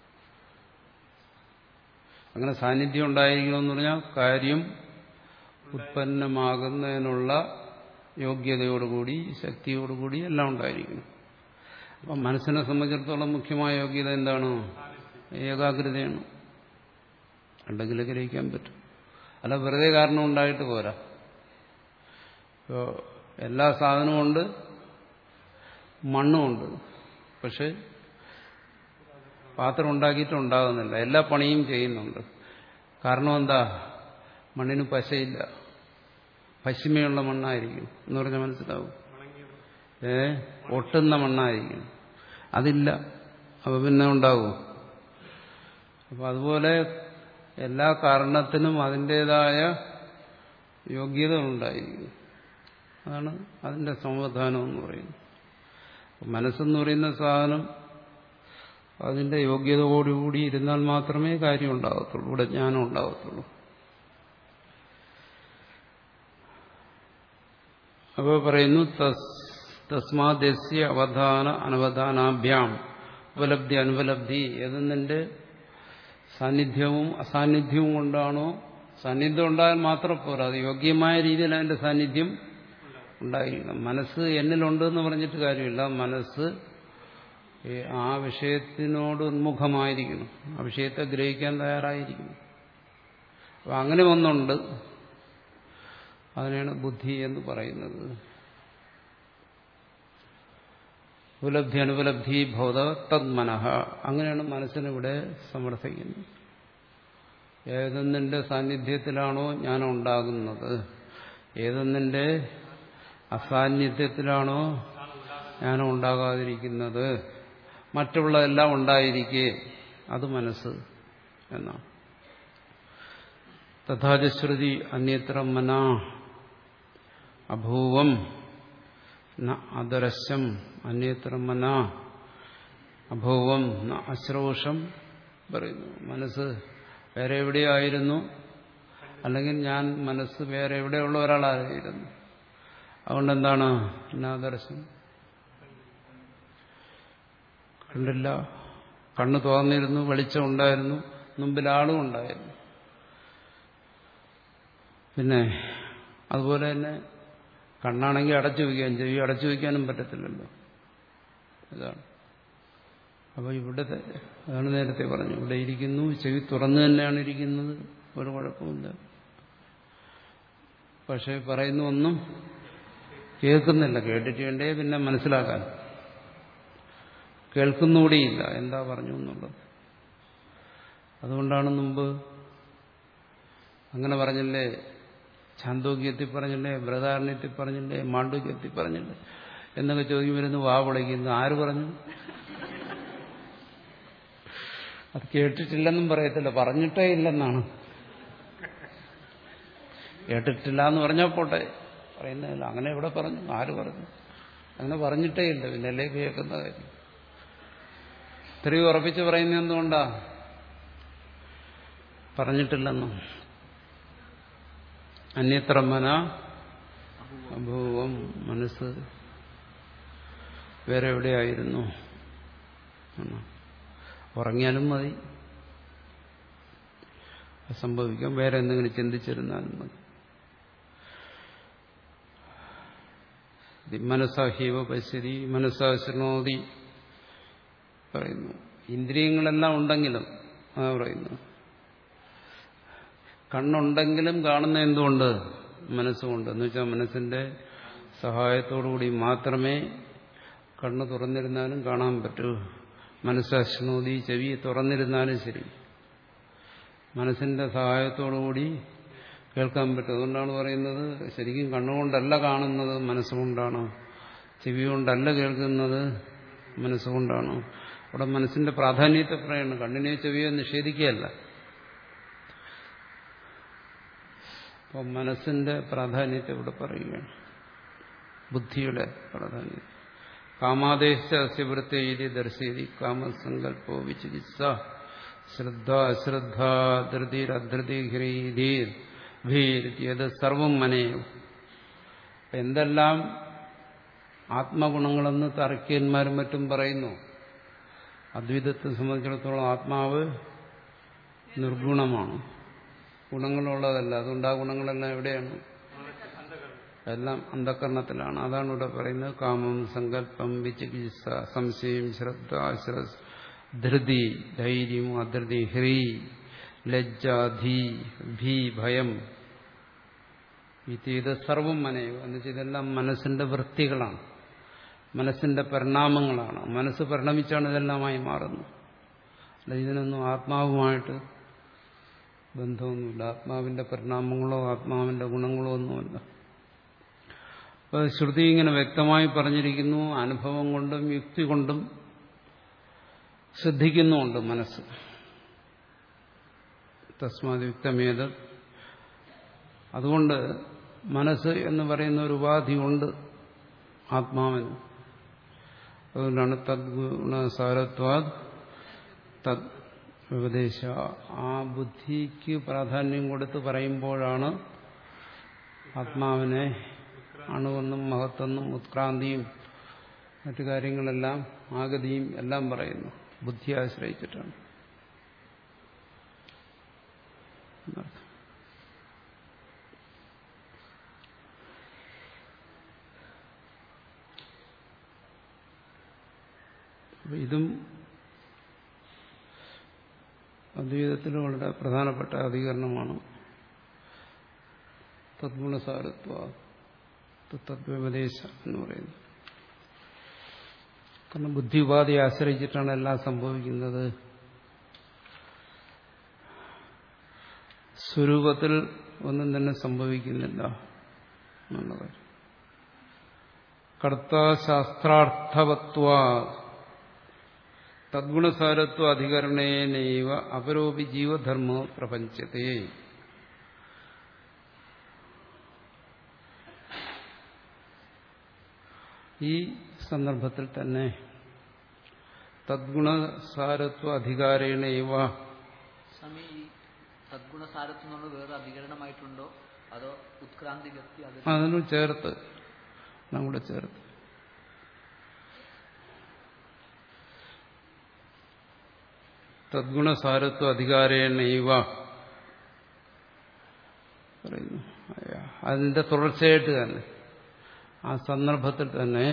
അങ്ങനെ സാന്നിധ്യം ഉണ്ടായിരിക്കണമെന്ന് പറഞ്ഞാൽ കാര്യം ഉത്പന്നമാകുന്നതിനുള്ള യോഗ്യതയോടുകൂടി, ശക്തിയോടുകൂടി എല്ലാം ഉണ്ടായിരിക്കണം. അപ്പം മനസ്സിനെ സംബന്ധിച്ചിടത്തോളം മുഖ്യമായ യോഗ്യത എന്താണ്? ഏകാഗ്രതയാണ്. ഉണ്ടെങ്കിൽ ഗ്രഹിക്കാൻ പറ്റും. അല്ല വെറുതെ കാരണം ഉണ്ടായിട്ട് പോരാ. ഇപ്പോൾ എല്ലാ സാധനവും ഉണ്ട്, മണ്ണുമുണ്ട്, പക്ഷെ പാത്രം ഉണ്ടാക്കിയിട്ട് ഉണ്ടാകുന്നില്ല. എല്ലാ പണിയും ചെയ്യുന്നുണ്ട്. കാരണം എന്താ? മണ്ണിന് പശയില്ല, പശിമയുള്ള മണ്ണായിരിക്കും എന്ന് പറഞ്ഞാൽ മനസ്സിലാവും. ഏ ഒട്ടുന്ന മണ്ണായിരിക്കും, അതില്ല. അപ്പൊ പിന്നെ ഉണ്ടാവും. അപ്പൊ അതുപോലെ എല്ലാ കാരണത്തിനും അതിൻ്റെതായ യോഗ്യത ഉണ്ടായിരിക്കും. അതാണ് അതിന്റെ സമാധാനം എന്ന് പറയുന്നത്. മനസ്സെന്ന് പറയുന്ന സാധനം അതിന്റെ യോഗ്യതയോടുകൂടി ഇരുന്നാൽ മാത്രമേ കാര്യം ഉണ്ടാകത്തുള്ളൂ, ഇവിടെ ജ്ഞാനം ഉണ്ടാകത്തുള്ളൂ. അപ്പോൾ പറയുന്നു തസ്മാദ്യസ്യ അവധാന അനവധാനാഭ്യാം ഉപലബ്ധി അനുപലബ്ധി ഏതെന്നെ സാന്നിധ്യവും അസാന്നിധ്യവും കൊണ്ടാണോ. സാന്നിധ്യം ഉണ്ടായാൽ മാത്രം പോരാ, അത് യോഗ്യമായ രീതിയിൽ അതിന്റെ സാന്നിധ്യം ഉണ്ടായിരിക്കണം. മനസ്സ് എന്നിലുണ്ടെന്ന് പറഞ്ഞിട്ട് കാര്യമില്ല, മനസ്സ് ആ വിഷയത്തിനോട് ഉന്മുഖമായിരിക്കണം, ആ വിഷയത്തെ ഗ്രഹിക്കാൻ തയ്യാറായിരിക്കണം. അപ്പം അങ്ങനെ ഒന്നുണ്ട്, അതിനാണ് ബുദ്ധി എന്ന് പറയുന്നത്. ഉപലബ്ധി അനുപലബ്ധി ഭൗത തന്മനഃ, അങ്ങനെയാണ് മനസ്സിനിവിടെ സമർത്ഥിക്കുന്നത്. ഏതൊന്നിന്റെ സാന്നിധ്യത്തിലാണോ ജ്ഞാനം ഉണ്ടാകുന്നത്, ഏതൊന്നിന്റെ അസാന്നിധ്യത്തിലാണോ ജ്ഞാനം ഉണ്ടാകാതിരിക്കുന്നത്, മറ്റുള്ളതെല്ലാം ഉണ്ടായിരിക്കെ അത് മനസ്സ് എന്നാണ്. തഥാചശ്രുതി അന്യത്ര മനാ അഭൂവം ന അദരശം അന്യത്ര മനാ അഭൂവം ന അശ്രൗഷം പറയുന്നു. മനസ്സ് വേറെ എവിടെയായിരുന്നു, അല്ലെങ്കിൽ ഞാൻ മനസ്സ് വേറെ എവിടെയുള്ള ഒരാളായിരുന്നു. അതുകൊണ്ട് എന്താണ് നാദർശം, കണ്ടില്ല. കണ്ണ് തുറന്നിരുന്നു, വെളിച്ചം ഉണ്ടായിരുന്നു, മുമ്പിൽ ആളും ഉണ്ടായിരുന്നു. പിന്നെ അതുപോലെ തന്നെ കണ്ണാണെങ്കിൽ അടച്ചു വയ്ക്കാൻ, ചെവി അടച്ചു വയ്ക്കാനും പറ്റത്തില്ലല്ലോ. ഇതാണ്. അപ്പോൾ ഇവിടുത്തെ അതാണ് നേരത്തെ പറഞ്ഞു, ഇവിടെ ഇരിക്കുന്നു, ചെവി തുറന്നു തന്നെയാണ് ഇരിക്കുന്നത്, ഒരു കുഴപ്പമില്ല. പക്ഷെ പറയുന്ന ഒന്നും കേൾക്കുന്നില്ല. കേട്ടിട്ട് വേണ്ടേ പിന്നെ മനസ്സിലാക്കാൻ, കേൾക്കുന്നുകൂടിയില്ല എന്താ പറഞ്ഞു എന്നുള്ളത്. അതുകൊണ്ടാണ് മുമ്പ് അങ്ങനെ പറഞ്ഞില്ലേ, ഛാന്തോക്യത്തിൽ പറഞ്ഞില്ലേ, ബൃഹദാരണ്യത്തിൽ പറഞ്ഞില്ലേ, മാണ്ഡൂക്യത്തിൽ പറഞ്ഞില്ലേ എന്നൊക്കെ ചോദിക്കും. വരുന്നു വാ വിളിക്കുന്നു. ആര് പറഞ്ഞു? അത് കേട്ടിട്ടില്ലെന്നും പറയത്തില്ല, പറഞ്ഞിട്ടേ ഇല്ലെന്നാണ്. കേട്ടിട്ടില്ല എന്ന് പറഞ്ഞാൽ പോട്ടെ, പറയുന്നില്ല. അങ്ങനെ എവിടെ പറഞ്ഞു, ആര് പറഞ്ഞു? അങ്ങനെ പറഞ്ഞിട്ടേ ഇല്ല, പിന്നെ അല്ലേ കേൾക്കുന്ന കാര്യം. ഇത്രയും ഉറപ്പിച്ച് പറയുന്നത് എന്തുകൊണ്ടാ? പറഞ്ഞിട്ടില്ലെന്നോ. അന്യത്ര മന അഭൂവം, മനസ്സ് വേറെ എവിടെയായിരുന്നു. ഉറങ്ങിയാലും മതി, സംഭവിക്കാം. വേറെ എന്തെങ്കിലും ചിന്തിച്ചിരുന്നാലും മതി. മനസ്സാഹീവ പശ്യതി മനസ്സാ ശൃണോതി പറയുന്നു. ഇന്ദ്രിയങ്ങളെല്ലാം ഉണ്ടെങ്കിലും അതാ പറയുന്നു. കണ്ണുണ്ടെങ്കിലും കാണുന്ന എന്തുകൊണ്ട്? മനസ്സുകൊണ്ട്. എന്ന് വെച്ചാൽ മനസ്സിന്റെ സഹായത്തോടുകൂടി മാത്രമേ കണ്ണ് തുറന്നിരുന്നാലും കാണാൻ പറ്റൂ. മനസ്സാശ്നോതി, ചെവി തുറന്നിരുന്നാലും ശരി, മനസ്സിന്റെ സഹായത്തോടുകൂടി കേൾക്കാൻ പറ്റും. അതുകൊണ്ടാണ് പറയുന്നത്, ശരിക്കും കണ്ണുകൊണ്ടല്ല കാണുന്നത്, മനസ്സുകൊണ്ടാണ്. ചെവി കൊണ്ടല്ല കേൾക്കുന്നത്, മനസ്സുകൊണ്ടാണ്. അവിടെ മനസ്സിന്റെ പ്രാധാന്യത്തെ പറയണം. കണ്ണിനെ ചെവിയെ നിഷേധിക്കുകയല്ല. അപ്പം മനസ്സിന്റെ പ്രാധാന്യത്തെ ഇവിടെ പറയുകയാണ്, ബുദ്ധിയുടെ പ്രാധാന്യം. കാമാദേശസ്യ വൃത്തി ദർശയതി കാമസങ്കല്പോ വിചികിത്സ ശ്രദ്ധ അശ്രദ്ധ ധൃതിർ അധൃതി ഹ്രീധീർ ഭീർ യത് സർവം മനേയോ. എന്തെല്ലാം ആത്മഗുണങ്ങളെന്ന് താർക്കികന്മാരും മറ്റും പറയുന്നു, അദ്വൈതത്തെ സംബന്ധിച്ചിടത്തോളം ആത്മാവ് നിർഗുണമാണ്, ഗുണങ്ങളുള്ളതല്ല. അതുകൊണ്ട് ആ ഗുണങ്ങളെല്ലാം എവിടെയാണ്? എല്ലാം അന്ധകരണത്തിലാണ്. അതാണ് ഇവിടെ പറയുന്നത്. കാമം, സങ്കല്പം, വിചികിത്സ, സംശയം, ശ്രദ്ധ, അശ്രദ്ധ, ധൃതി, ധൈര്യം, അധൃതി, ഹ്രീ, ലജ്ജ, ധീ, ഭീ, ഭയം, ഇത് സർവം മനയോ എന്ന് വെച്ചാൽ ഇതെല്ലാം മനസ്സിന്റെ വൃത്തികളാണ്, മനസ്സിന്റെ പരിണാമങ്ങളാണ്. മനസ്സ് പരിണമിച്ചാണ് ഇതെല്ലാമായി മാറുന്നത്. അല്ല, ഇതിനൊന്നും ആത്മാവുമായിട്ട് ബന്ധമൊന്നുമില്ല. ആത്മാവിന്റെ പരിണാമങ്ങളോ ആത്മാവിന്റെ ഗുണങ്ങളോ ഒന്നുമല്ല. അപ്പോൾ ശ്രുതി ഇങ്ങനെ വ്യക്തമായി പറഞ്ഞിരിക്കുന്നു. അനുഭവം കൊണ്ടും യുക്തി കൊണ്ടും ശ്രദ്ധിക്കുന്നുമുണ്ട് മനസ്സ്. തസ്മാദ്യുക്തമേത്. അതുകൊണ്ട് മനസ്സ് എന്ന് പറയുന്ന ഒരു ഉപാധി ഉണ്ട് ആത്മാവിന്. അതുകൊണ്ടാണ് തദ്ഗുണസാരത്വാദ് തദ് ഉപദേശ. ആ ബുദ്ധിക്ക് പ്രാധാന്യം കൊടുത്ത് പറയുമ്പോഴാണ് ആത്മാവിനെ അണുവെന്നും മഹത്വെന്നും ഉത്ക്രാന്തിയും മറ്റു കാര്യങ്ങളെല്ലാം ആഗതിയും എല്ലാം പറയുന്നു. ബുദ്ധിയെ ആശ്രയിച്ചിട്ടാണ്. ഇതും അദ്വൈതത്തിൽ വളരെ പ്രധാനപ്പെട്ട അധികരണമാണ്. തദ്ഗുണസാരത്വ തദ്വ്യപദേശ എന്ന് പറയുന്നത്. കാരണം ബുദ്ധി ഉപാധിയെ ആശ്രയിച്ചിട്ടാണ് എല്ലാം സംഭവിക്കുന്നത്. സ്വരൂപത്തിൽ ഒന്നും തന്നെ സംഭവിക്കുന്നില്ല എന്നുള്ള കാര്യം. കർത്താശാസ്ത്രാർത്ഥവത്വ തദ്ഗുണസാരത്വ അധികരണേനൈവ അപരോപി ജീവധർമ്മോ പ്രപഞ്ചത്തെ. ഈ സന്ദർഭത്തിൽ തന്നെ തദ്ഗുണസാരത്വ അധികാരേണൈവ. സ്വാമി, ഈ തദ്ഗുണസാരത്വം നമ്മൾ വേറെ അധികരണമായിട്ടുണ്ടോ അതോ ഉത്ക്രാന്തി വ്യക്തി അതിനു ചേർത്ത് നമ്മുടെ ചേർത്ത് തദ്ഗുണസാരത്വ അധികാരേണൈവ പറയുന്നു. അതിന്റെ തുടർച്ചയായിട്ട് തന്നെ ആ സന്ദർഭത്തിൽ തന്നെ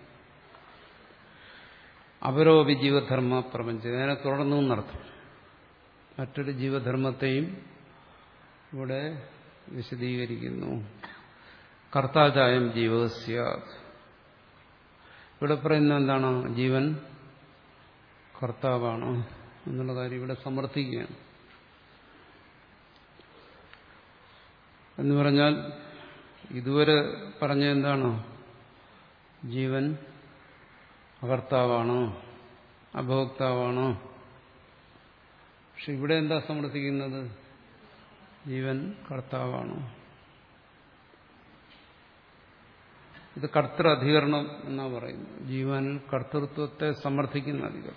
അപരോപി ജീവധർമ്മ പ്രപഞ്ചം അതിനെ തുടർന്നു എന്നർത്ഥം. മറ്റൊരു ജീവധർമ്മത്തെയും ഇവിടെ വിശദീകരിക്കുന്നു. കർത്താചായം ജീവസ്യ. ഇവിടെ പറയുന്നത് എന്താണ്? ജീവൻ കർത്താവാണ് എന്നുള്ള കാര്യം ഇവിടെ സമർത്ഥിക്കുകയാണ്. എന്ന് പറഞ്ഞാൽ ഇതുവരെ പറഞ്ഞ എന്താണ്? ജീവൻ അകർത്താവാണ്, അഭോക്താവാണ്. പക്ഷെ ഇവിടെ എന്താ സമർത്ഥിക്കുന്നത്? ജീവൻ കർത്താവാണ്. ഇത് കർത്തൃ അധികരണം എന്നാ പറയുന്നത്. ജീവനിൽ കർത്തൃത്വത്തെ സമർത്ഥിക്കുന്ന അധികരണം.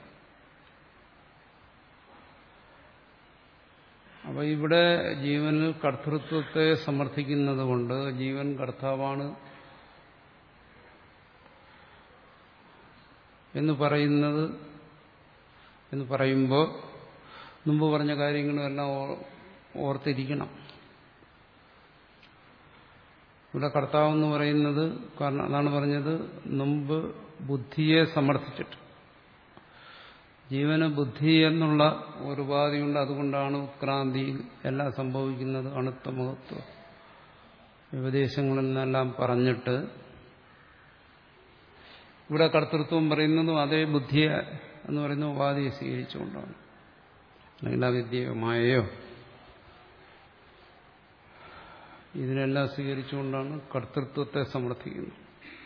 അപ്പൊ ഇവിടെ ജീവനിൽ കർത്തൃത്വത്തെ സമർത്ഥിക്കുന്നത് കൊണ്ട് ജീവൻ കർത്താവാണ് എന്ന് പറയുന്നത് എന്ന് പറയുമ്പോൾ മുമ്പ് പറഞ്ഞ കാര്യങ്ങളുമെല്ലാം ഓർത്തിരിക്കണം. ഇവിടെ കർത്താവെന്ന് പറയുന്നത് കാരണം അതാണ് പറഞ്ഞത്, മുമ്പ് ബുദ്ധിയെ സമർത്ഥിച്ചിട്ട്. ജീവന് ബുദ്ധി എന്നുള്ള ഒരു ഉപാധിയുണ്ട്. അതുകൊണ്ടാണ് ഉത്ക്രാന്തി എല്ലാം സംഭവിക്കുന്നത്. അണുത്വ മഹത്വ ഉപദേശങ്ങളിൽ നിന്നെല്ലാം പറഞ്ഞിട്ട് ഇവിടെ കർത്തൃത്വം പറയുന്നതും അതേ ബുദ്ധിയെ എന്ന് പറയുന്ന ഉപാധിയെ സ്വീകരിച്ചുകൊണ്ടാണ്. അല്ലെങ്കിൽ അവിദ്യയോ മായയോ ഇതിനെല്ലാം സ്വീകരിച്ചുകൊണ്ടാണ് കർത്തൃത്വത്തെ സമർത്ഥിക്കുന്നത്.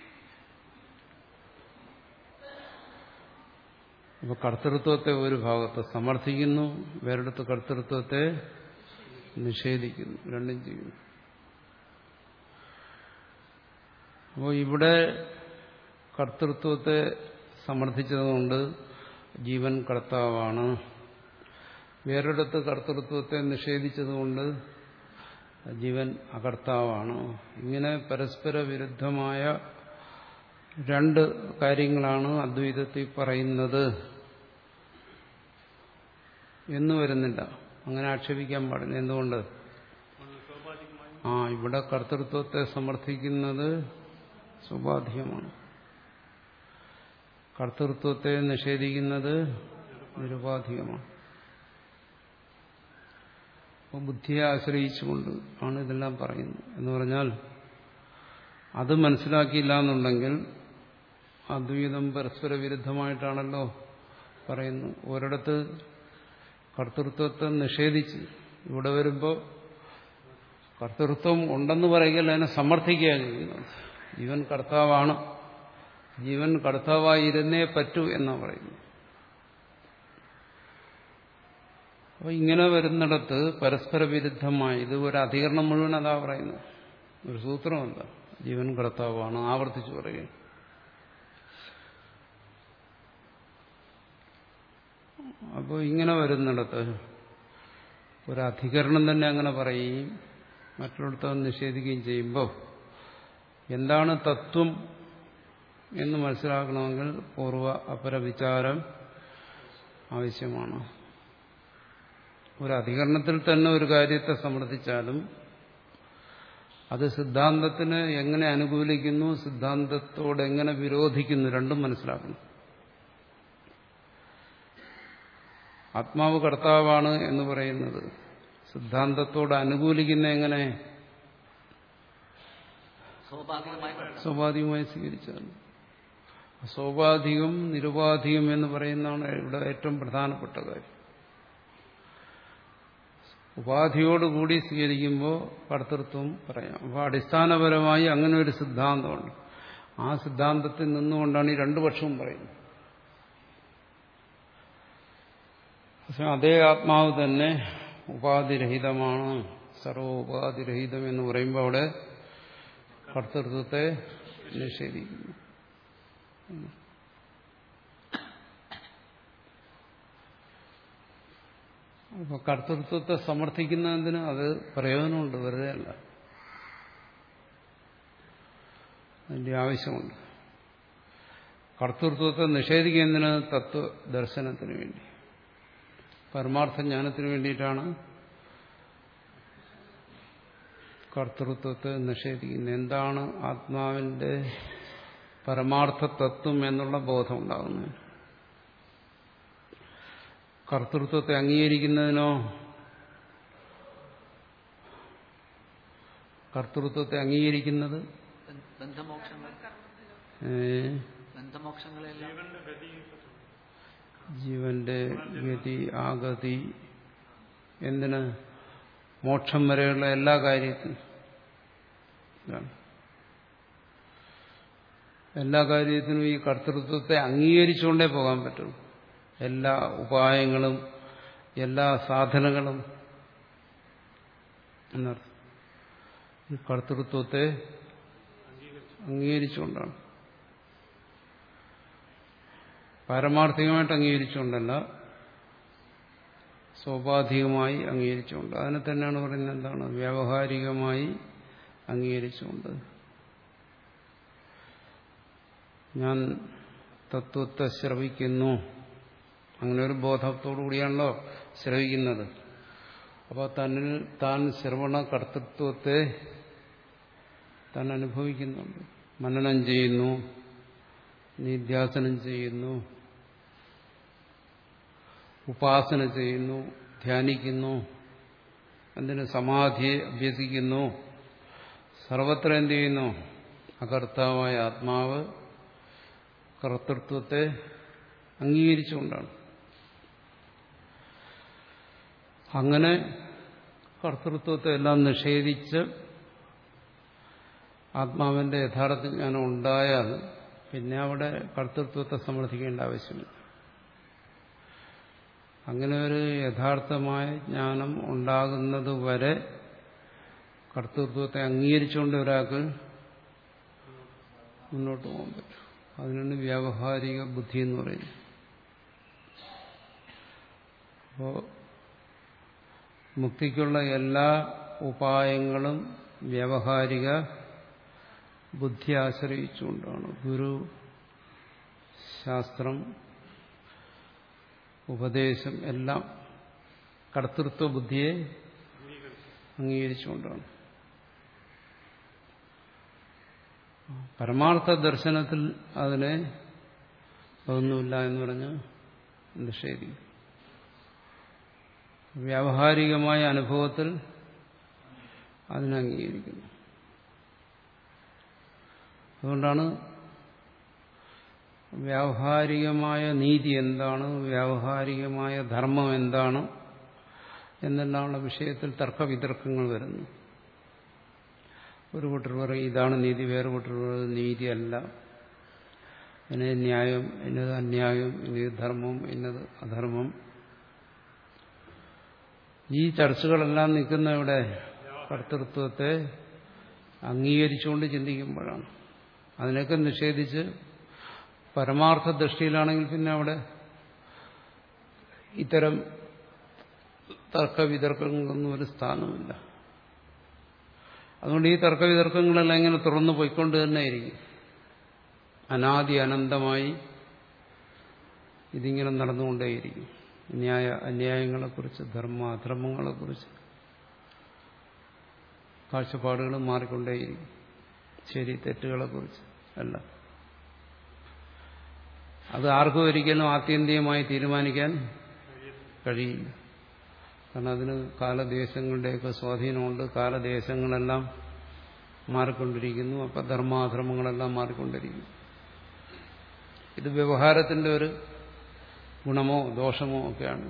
അപ്പൊ കർത്തൃത്വത്തെ ഒരു ഭാഗത്ത് സമർത്ഥിക്കുന്നു, വേറെടുത്ത് കർത്തൃത്വത്തെ നിഷേധിക്കുന്നു. രണ്ടും ചെയ്യുന്നു. അപ്പോൾ ഇവിടെ കർത്തൃത്വത്തെ സമർത്ഥിച്ചതുകൊണ്ട് ജീവൻ കർത്താവാണ്, വേറൊരിടത്ത് കർത്തൃത്വത്തെ നിഷേധിച്ചതുകൊണ്ട് ജീവൻ അകർത്താവാണ്. ഇങ്ങനെ പരസ്പര വിരുദ്ധമായ രണ്ട് കാര്യങ്ങളാണ് അദ്വൈതത്തിൽ പറയുന്നത് എന്ന് വരുന്നില്ല. അങ്ങനെ ആക്ഷേപിക്കാൻ പാടില്ല. എന്തുകൊണ്ട്? ആ ഇവിടെ കർത്തൃത്വത്തെ സമർത്ഥിക്കുന്നത് സ്വാഭാവികമാണ്, കർത്തൃത്വത്തെ നിഷേധിക്കുന്നത് നിരുപാധികമാണ്. അപ്പോൾ ബുദ്ധിയെ ആശ്രയിച്ചുകൊണ്ട് ആണ് ഇതെല്ലാം പറയുന്നത്. എന്ന് പറഞ്ഞാൽ അത് മനസ്സിലാക്കിയില്ല എന്നുണ്ടെങ്കിൽ അദ്വൈതം പരസ്പര വിരുദ്ധമായിട്ടാണല്ലോ പറയുന്നു. ഒരിടത്ത് കർത്തൃത്വത്തെ നിഷേധിച്ച് ഇവിടെ വരുമ്പോൾ കർത്തൃത്വം ഉണ്ടെന്ന് പറയുകയല്ല, അതിനെ സമർത്ഥിക്കുകയാണ് ചെയ്യുന്നത്. ജീവൻ കർത്താവാണ്, ജീവൻ കർത്താവായിരുന്നേ പറ്റൂ എന്നാണ് പറയുന്നത്. അപ്പോൾ ഇങ്ങനെ വരുന്നിടത്ത് പരസ്പര വിരുദ്ധമായി ഇത് ഒരു അധികരണം മുഴുവൻ അതാ പറയുന്നത്. ഒരു സൂത്രമല്ല, ജീവൻ കർത്താവാണ്, ആവർത്തിച്ചു പറയുക. അപ്പോൾ ഇങ്ങനെ വരുന്നിടത്ത് ഒരു അധികരണം തന്നെ അങ്ങനെ പറയുകയും മറ്റൊരിടത്ത് നിഷേധിക്കുകയും ചെയ്യുമ്പോൾ എന്താണ് തത്വം എന്ന് മനസ്സിലാക്കണമെങ്കിൽ പൂർവ അപര വിചാരം ആവശ്യമാണ്. ഒരു അധികരണത്തിൽ തന്നെ ഒരു കാര്യത്തെ സമർത്ഥിച്ചാലും അത് സിദ്ധാന്തത്തിന് എങ്ങനെ അനുകൂലിക്കുന്നു, സിദ്ധാന്തത്തോട് എങ്ങനെ വിരോധിക്കുന്നു, രണ്ടും മനസ്സിലാക്കണം. ആത്മാവ് കർത്താവാണ് എന്ന് പറയുന്നത് സിദ്ധാന്തത്തോട് അനുകൂലിക്കുന്ന എങ്ങനെ? സ്വാഭാവികമായി സ്വീകരിച്ചാൽ. സ്വാഭാവികം നിരുപാധികം എന്ന് പറയുന്നതാണ് ഇവിടെ ഏറ്റവും പ്രധാനപ്പെട്ട കാര്യം. ഉപാധിയോടുകൂടി സ്വീകരിക്കുമ്പോൾ കർത്തൃത്വം പറയാം. അപ്പോൾ അടിസ്ഥാനപരമായി അങ്ങനെ ഒരു സിദ്ധാന്തമുണ്ട്. ആ സിദ്ധാന്തത്തിൽ നിന്നുകൊണ്ടാണ് ഈ രണ്ടു പക്ഷവും പറയുന്നത്. പക്ഷെ അതേ ആത്മാവ് തന്നെ ഉപാധിരഹിതമാണ്, സർവോപാധിരഹിതം എന്ന് പറയുമ്പോൾ അവിടെ കർത്തൃത്വത്തെ നിഷേധിക്കുന്നു. അപ്പൊ കർത്തൃത്വത്തെ സമർത്ഥിക്കുന്നതിന് അത് പ്രയോജനമുണ്ട്, വെറുതെ അല്ല, അതിന്റെ ആവശ്യമുണ്ട്. കർത്തൃത്വത്തെ നിഷേധിക്കുന്നതിന് തത്വദർശനത്തിന് വേണ്ടി, പരമാർത്ഥ ജ്ഞാനത്തിന് വേണ്ടിയിട്ടാണ് കർത്തൃത്വത്തെ നിഷേധിക്കുന്നത്. എന്താണ് ആത്മാവിന്റെ പരമാർത്ഥ തത്വം എന്നുള്ള ബോധം ഉണ്ടാകുന്നത്. കർത്തൃത്വത്തെ അംഗീകരിക്കുന്നതിനോ കർത്തൃത്വത്തെ അംഗീകരിക്കുന്നത് ജീവന്റെ ഗതി ആഗതി എന്തിന് മോക്ഷം വരെയുള്ള എല്ലാ കാര്യത്തിനും എല്ലാ കാര്യത്തിനും ഈ കർത്തൃത്വത്തെ അംഗീകരിച്ചുകൊണ്ടേ പോകാൻ പറ്റും. എല്ലാ ഉപായങ്ങളും എല്ലാ സാധനങ്ങളും എന്നർത്ഥം ഈ കർത്തൃത്വത്തെ അംഗീകരിച്ചുകൊണ്ടാണ്. പാരമാർത്ഥികമായിട്ട് അംഗീകരിച്ചുകൊണ്ടല്ല, സ്വാഭാവികമായി അംഗീകരിച്ചുകൊണ്ട്. അതിനെ തന്നെയാണ് പറയുന്നത് എന്താണ് വ്യാവഹാരികമായി അംഗീകരിച്ചുകൊണ്ട്. ഞാൻ തത്വത്തെ ശ്രവിക്കുന്നു, അങ്ങനെ ഒരു ബോധത്തോടു കൂടിയാണല്ലോ ശ്രവിക്കുന്നത്. അപ്പോൾ തന്നിൽ താൻ ശ്രവണ കർത്തൃത്വത്തെ താൻ അനുഭവിക്കുന്നുണ്ട്. മനനം ചെയ്യുന്നു, നിധ്യാസനം ചെയ്യുന്നു, ഉപാസന ചെയ്യുന്നു, ധ്യാനിക്കുന്നു, എന്തിന് സമാധിയെ അഭ്യസിക്കുന്നു. സർവത്ര എന്ത് ചെയ്യുന്നു? അകർത്താവായ ആത്മാവ് കർത്തൃത്വത്തെ അംഗീകരിച്ചുകൊണ്ടാണ്. അങ്ങനെ കർത്തൃത്വത്തെ എല്ലാം നിഷേധിച്ച് ആത്മാവിന്റെ യഥാർത്ഥ ജ്ഞാനം ഉണ്ടായാൽ പിന്നെ അവിടെ കർത്തൃത്വത്തെ സമർത്ഥിക്കേണ്ട ആവശ്യമില്ല. അങ്ങനെ ഒരു യഥാർത്ഥമായ ജ്ഞാനം ഉണ്ടാകുന്നതുവരെ കർത്തൃത്വത്തെ അംഗീകരിച്ചുകൊണ്ട് ഒരാൾക്ക് മുന്നോട്ട് പോകാൻ പറ്റും. അതിനാണ് വ്യാവഹാരിക ബുദ്ധി എന്ന് പറയുന്നത്. അപ്പോൾ മുക്തിക്കുള്ള എല്ലാ ഉപായങ്ങളും വ്യാവഹാരിക ബുദ്ധി ആശ്രയിച്ചുകൊണ്ടാണ്. ഗുരു, ശാസ്ത്രം, ഉപദേശം എല്ലാം കർത്തൃത്വ ബുദ്ധിയെ അംഗീകരിച്ചുകൊണ്ടാണ്. പരമാർത്ഥ ദർശനത്തിൽ അതിനെ അതൊന്നുമില്ല എന്ന് പറഞ്ഞ് നിഷേധിക്കും. വ്യാവഹാരികമായ അനുഭവത്തിൽ അതിനെ അംഗീകരിക്കുന്നു. അതുകൊണ്ടാണ് വ്യാവഹാരികമായ നീതി എന്താണ്, വ്യാവഹാരികമായ ധർമ്മം എന്താണ് എന്നെല്ലാമുള്ള വിഷയത്തിൽ തർക്കവിതർക്കങ്ങൾ വരുന്നു. ഒരു കൂട്ടർ പറയും ഇതാണ് നീതി, വേറെ കൂട്ടർ പറയും നീതി അല്ല, ഇന്നത് ന്യായം, ഇന്നത് അന്യായം, ഇന്നത് ധർമ്മം, ഇന്നത് അധർമ്മം. ഈ ചർച്ചകളെല്ലാം നിൽക്കുന്ന ഇവിടെ കർത്തൃത്വത്തെ അംഗീകരിച്ചുകൊണ്ട് ചിന്തിക്കുമ്പോഴാണ്. അതിനൊക്കെ നിഷേധിച്ച് പരമാർത്ഥ ദൃഷ്ടിയിലാണെങ്കിൽ പിന്നെ അവിടെ ഇത്തരം തർക്കവിതർക്കങ്ങൾക്കൊന്നും ഒരു സ്ഥാനമില്ല. അതുകൊണ്ട് ഈ തർക്കവിതർക്കങ്ങളെല്ലാം ഇങ്ങനെ തുറന്നു പോയിക്കൊണ്ട് തന്നെയായിരിക്കും. അനാദി അനന്തമായി ഇതിങ്ങനെ നടന്നുകൊണ്ടേയിരിക്കും. ന്യായ അന്യായങ്ങളെക്കുറിച്ച്, ധർമ്മ അധർമ്മങ്ങളെക്കുറിച്ച് കാഴ്ചപ്പാടുകൾ മാറിക്കൊണ്ടേയിരിക്കും. ശരി തെറ്റുകളെക്കുറിച്ച് എല്ലാം. അത് ആർക്കും ഒരിക്കലും ആത്യന്തികമായി തീരുമാനിക്കാൻ കഴിയില്ല. കാരണം അതിന് കാലദേശങ്ങളുടെയൊക്കെ സ്വാധീനമുണ്ട്. കാലദേശങ്ങളെല്ലാം മാറിക്കൊണ്ടിരിക്കുന്നു. അപ്പം ധർമാധർമ്മങ്ങളെല്ലാം മാറിക്കൊണ്ടിരിക്കുന്നു. ഇത് വ്യവഹാരത്തിന്റെ ഒരു ഗുണമോ ദോഷമോ ഒക്കെയാണ്.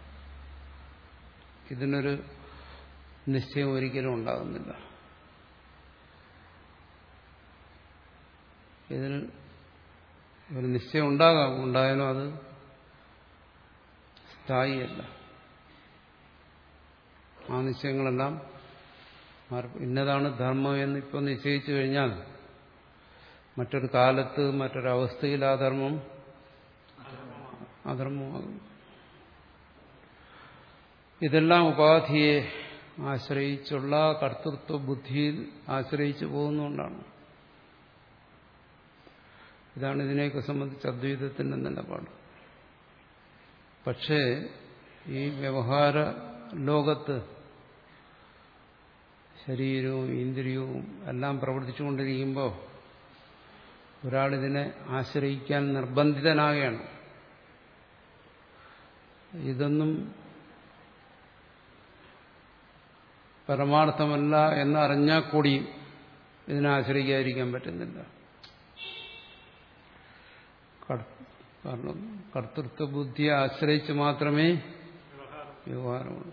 ഇതിനൊരു നിശ്ചയം ഒരിക്കലും ഉണ്ടാകുന്നില്ല. ഇതിന് ഒരു നിശ്ചയം ഉണ്ടാകാം, ഉണ്ടായാലും അത് സ്ഥായിയല്ല. ആ നിശ്ചയങ്ങളെല്ലാം ഇന്നതാണ് ധർമ്മം എന്ന് ഇപ്പോൾ നിശ്ചയിച്ചു കഴിഞ്ഞാൽ മറ്റൊരു കാലത്ത് മറ്റൊരവസ്ഥയിൽ ആ ധർമ്മം അധർമ്മമാകും. ഇതെല്ലാം ഉപാധിയെ ആശ്രയിച്ചുള്ള കർത്തൃത്വ ബുദ്ധിയിൽ ആശ്രയിച്ചു പോകുന്നതുകൊണ്ടാണ്. ഇതാണ് ഇതിനെയൊക്കെ സംബന്ധിച്ച് അദ്വൈതത്തിന്റെ നിലപാട്. പക്ഷേ ഈ വ്യവഹാര ലോകത്ത് ശരീരവും ഇന്ദ്രിയവും എല്ലാം പ്രവർത്തിച്ചുകൊണ്ടിരിക്കുമ്പോൾ ഒരാളിതിനെ ആശ്രയിക്കാൻ നിർബന്ധിതനാകുകയാണ്. ഇതൊന്നും പരമാർത്ഥമല്ല എന്നറിഞ്ഞാൽ കൂടി ഇതിനെ ആശ്രയിക്കാതിരിക്കാൻ പറ്റുന്നില്ല. കാരണം കർത്തൃത്വ ബുദ്ധിയെ ആശ്രയിച്ച് മാത്രമേ വ്യവഹാരമുള്ളൂ.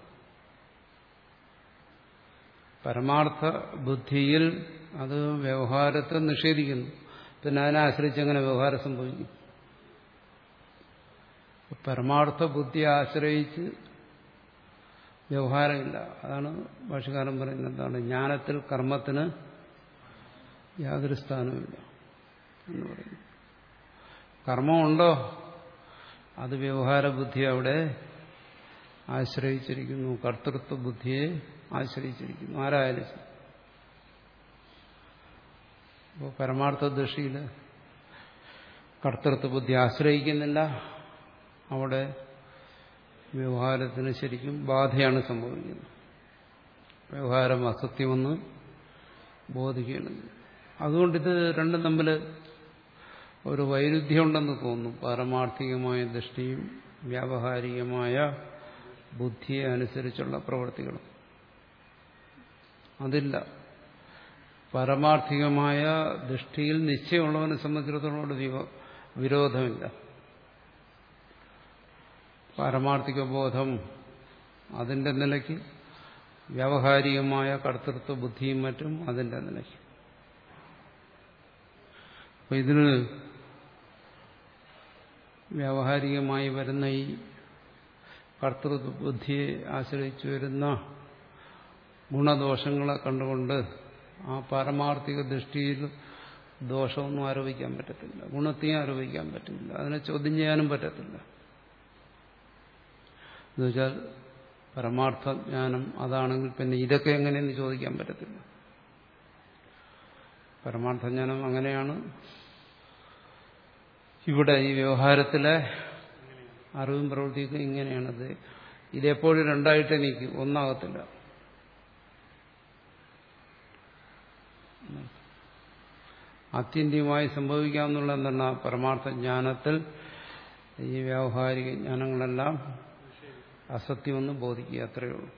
പരമാർത്ഥ ബുദ്ധിയിൽ അത് വ്യവഹാരത്തെ നിഷേധിക്കുന്നു. പിന്നെ അതിനെ ആശ്രയിച്ച് എങ്ങനെ വ്യവഹാരം സംഭവിക്കും? പരമാർത്ഥ ബുദ്ധിയെ ആശ്രയിച്ച് വ്യവഹാരമില്ല. അതാണ് ഭാഷ്യകാരൻ പറയുന്നത്. എന്താണ്? ജ്ഞാനത്തിൽ കർമ്മത്തിന് യാതൊരു സ്ഥാനവുമില്ല എന്ന് പറയുന്നു. കർമ്മമുണ്ടോ? അത് വ്യവഹാര ബുദ്ധി അവിടെ ആശ്രയിച്ചിരിക്കുന്നു. കർത്തൃത്വ ബുദ്ധിയെ ആശ്രയിച്ചിരിക്കുന്നു. ആരായാലും. അപ്പോൾ പരമാർത്ഥ ദൃഷ്ടിയിൽ കർത്തൃത്വ ബുദ്ധി ആശ്രയിക്കുന്നില്ല. അവിടെ വ്യവഹാരത്തിന് ശരിക്കും ബാധയാണ് സംഭവിക്കുന്നത്. വ്യവഹാരം അസത്യമെന്ന് ബോധിക്കുകയാണ്. അതുകൊണ്ടിത് രണ്ടും തമ്മിൽ ഒരു വൈരുദ്ധ്യമുണ്ടെന്ന് തോന്നുന്നു. പാരമാർത്ഥികമായ ദൃഷ്ടിയും വ്യാവഹാരികമായ ബുദ്ധിയെ അനുസരിച്ചുള്ള പ്രവൃത്തികളും അതില്ല. പാരമാർത്ഥികമായ ദൃഷ്ടിയിൽ നിശ്ചയമുള്ളവനെ സംബന്ധിച്ചിടത്തോളം വിരോധമില്ല. പാരമാർത്ഥിക ബോധം അതിന്റെ നിലയ്ക്ക്, വ്യാവഹാരികമായ കർത്തൃത്വ ബുദ്ധിയും മറ്റും അതിന്റെ നിലയ്ക്ക്. അപ്പൊ ഇതിന് വ്യാവഹാരികമായി വരുന്ന ഈ കർത്തൃത്വ ബുദ്ധിയെ ആശ്രയിച്ചു വരുന്ന ഗുണദോഷങ്ങളെ കണ്ടുകൊണ്ട് ആ പാരമാർത്ഥിക ദൃഷ്ടിയിൽ ദോഷമൊന്നും ആരോപിക്കാൻ പറ്റത്തില്ല. ഗുണത്തെയും ആരോപിക്കാൻ പറ്റില്ല. അതിനെ ചോദ്യം ചെയ്യാനും പറ്റത്തില്ല. എന്നുവെച്ചാൽ പരമാർത്ഥ ജ്ഞാനം അതാണെങ്കിൽ പിന്നെ ഇതൊക്കെ എങ്ങനെയെന്ന് ചോദിക്കാൻ പറ്റത്തില്ല. പരമാർത്ഥ ജ്ഞാനം അങ്ങനെയാണ്. ഇവിടെ ഈ വ്യവഹാരത്തിലെ അറിവും പ്രവൃത്തിയൊക്കെ ഇങ്ങനെയാണത്. ഇതെപ്പോഴും രണ്ടായിട്ട് നീക്കും, ഒന്നാകത്തില്ല. ആത്യന്തികമായി സംഭവിക്കാമെന്നുള്ള എന്താണ്? പരമാർത്ഥ ജ്ഞാനത്തിൽ ഈ വ്യാവഹാരിക ജ്ഞാനങ്ങളെല്ലാം അസത്യമെന്ന് ബോധിക്കുക, അത്രയേ ഉള്ളൂ.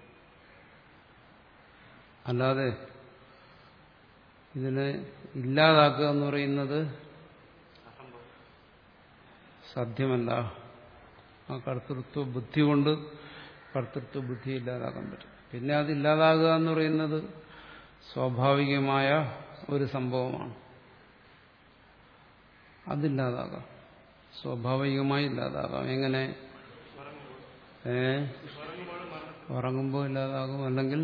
അല്ലാതെ ഇതിനെ ഇല്ലാതാക്കുക എന്ന് പറയുന്നത് സാധ്യമല്ല. ആ കർത്തൃത്വ ബുദ്ധി കൊണ്ട് കർത്തൃത്വ ബുദ്ധി ഇല്ലാതാക്കാൻ പറ്റും. പിന്നെ അതില്ലാതാകുക എന്ന് പറയുന്നത് സ്വാഭാവികമായ ഒരു സംഭവമാണ്. അതില്ലാതാകാം, സ്വാഭാവികമായി ഇല്ലാതാകാം. എങ്ങനെ? ഏ ഉറങ്ങുമ്പോൾ ഇല്ലാതാകും, അല്ലെങ്കിൽ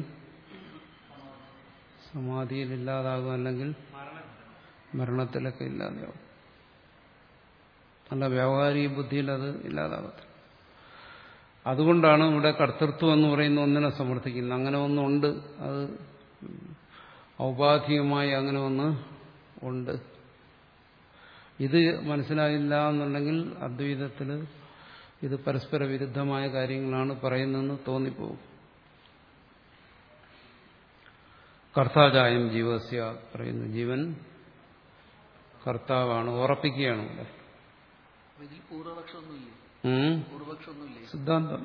സമാധിയിൽ ഇല്ലാതാകും, അല്ലെങ്കിൽ മരണത്തിലൊക്കെ ഇല്ലാതെയാവും. അല്ല, വ്യാവഹാരിക ബുദ്ധിയിൽ അത് ഇല്ലാതാകത്തില്ല. അതുകൊണ്ടാണ് ഇവിടെ കർത്തൃത്വം എന്ന് പറയുന്ന ഒന്നിനെ സമർത്ഥിക്കുന്നത്. അങ്ങനെ ഒന്നുണ്ട്, അത് ഔപാധികമായി അങ്ങനെ ഒന്ന് ഉണ്ട്. ഇത് മനസ്സിലായില്ല എന്നുണ്ടെങ്കിൽ അദ്വൈതത്തിൽ ഇത് പരസ്പര വിരുദ്ധമായ കാര്യങ്ങളാണ് പറയുന്നതെന്ന് തോന്നിപ്പോകും. കർത്താജായം ജീവസ്യ പറയുന്നു, ജീവൻ കർത്താവാണ്, ഉറപ്പിക്കുകയാണ് ഇവിടെ. ഇതിൽ പൂർവപക്ഷമൊന്നുമില്ലേ? പൂർവപക്ഷമൊന്നുമില്ലേ? സിദ്ധാന്തം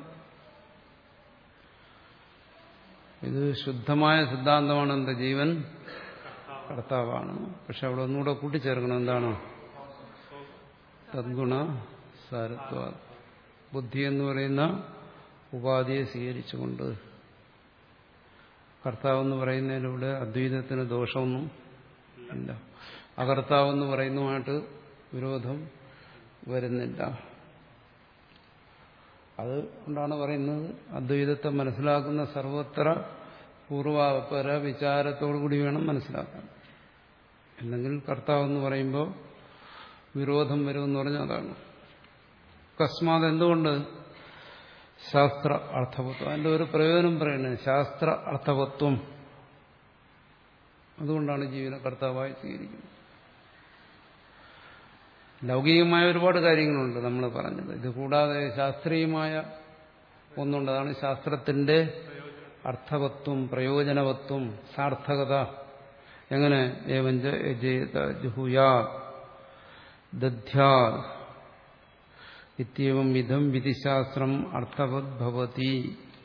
ഇത് ശുദ്ധമായ സിദ്ധാന്തമാണ്. എന്താ? ജീവൻ കർത്താവാണ്. പക്ഷെ അവിടെ ഒന്നുകൂടെ കൂട്ടിച്ചേർക്കണം. എന്താണ്? തദ്ഗുണ സാരത്വ, ബുദ്ധി എന്ന് പറയുന്ന ഉപാധിയെ സ്വീകരിച്ചുകൊണ്ട്. കർത്താവെന്ന് പറയുന്നതിലൂടെ അദ്വൈതത്തിന് ദോഷമൊന്നും ഇല്ല. അകർത്താവെന്ന് പറയുന്നതുമായിട്ട് വിരോധം വരുന്നില്ല. അത് കൊണ്ടാണ് പറയുന്നത് അദ്വൈതത്തെ മനസ്സിലാക്കുന്ന സർവത്ര പൂർവാപര വിചാരത്തോടുകൂടി വേണം മനസ്സിലാക്കാൻ. അല്ലെങ്കിൽ കർത്താവെന്ന് പറയുമ്പോൾ വിരോധം വരുമെന്ന് പറഞ്ഞാൽ അതാണ്. അകസ്മാത് എന്തുകൊണ്ട്? ശാസ്ത്ര അർത്ഥവത്വം. അതിൻ്റെ ഒരു പ്രയോജനം പറയുന്നത് ശാസ്ത്ര അർത്ഥവത്വം. അതുകൊണ്ടാണ് ജീവനെ കർത്താവായി സ്വീകരിക്കുന്നത്. ലൗകികമായ ഒരുപാട് കാര്യങ്ങളുണ്ട് നമ്മൾ പറഞ്ഞത്. ഇത് കൂടാതെ ശാസ്ത്രീയമായ ഒന്നുണ്ട്. അതാണ് ശാസ്ത്രത്തിന്റെ അർത്ഥവത്വം, പ്രയോജനവത്വം, സാർത്ഥകത. എങ്ങനെ? ഏവഞ്ച യജേത ജുഹുയാ ദധ്യാ ഇത്യവം വിധം വിധിശാസ്ത്രം അർത്ഥവത് ഭവതി.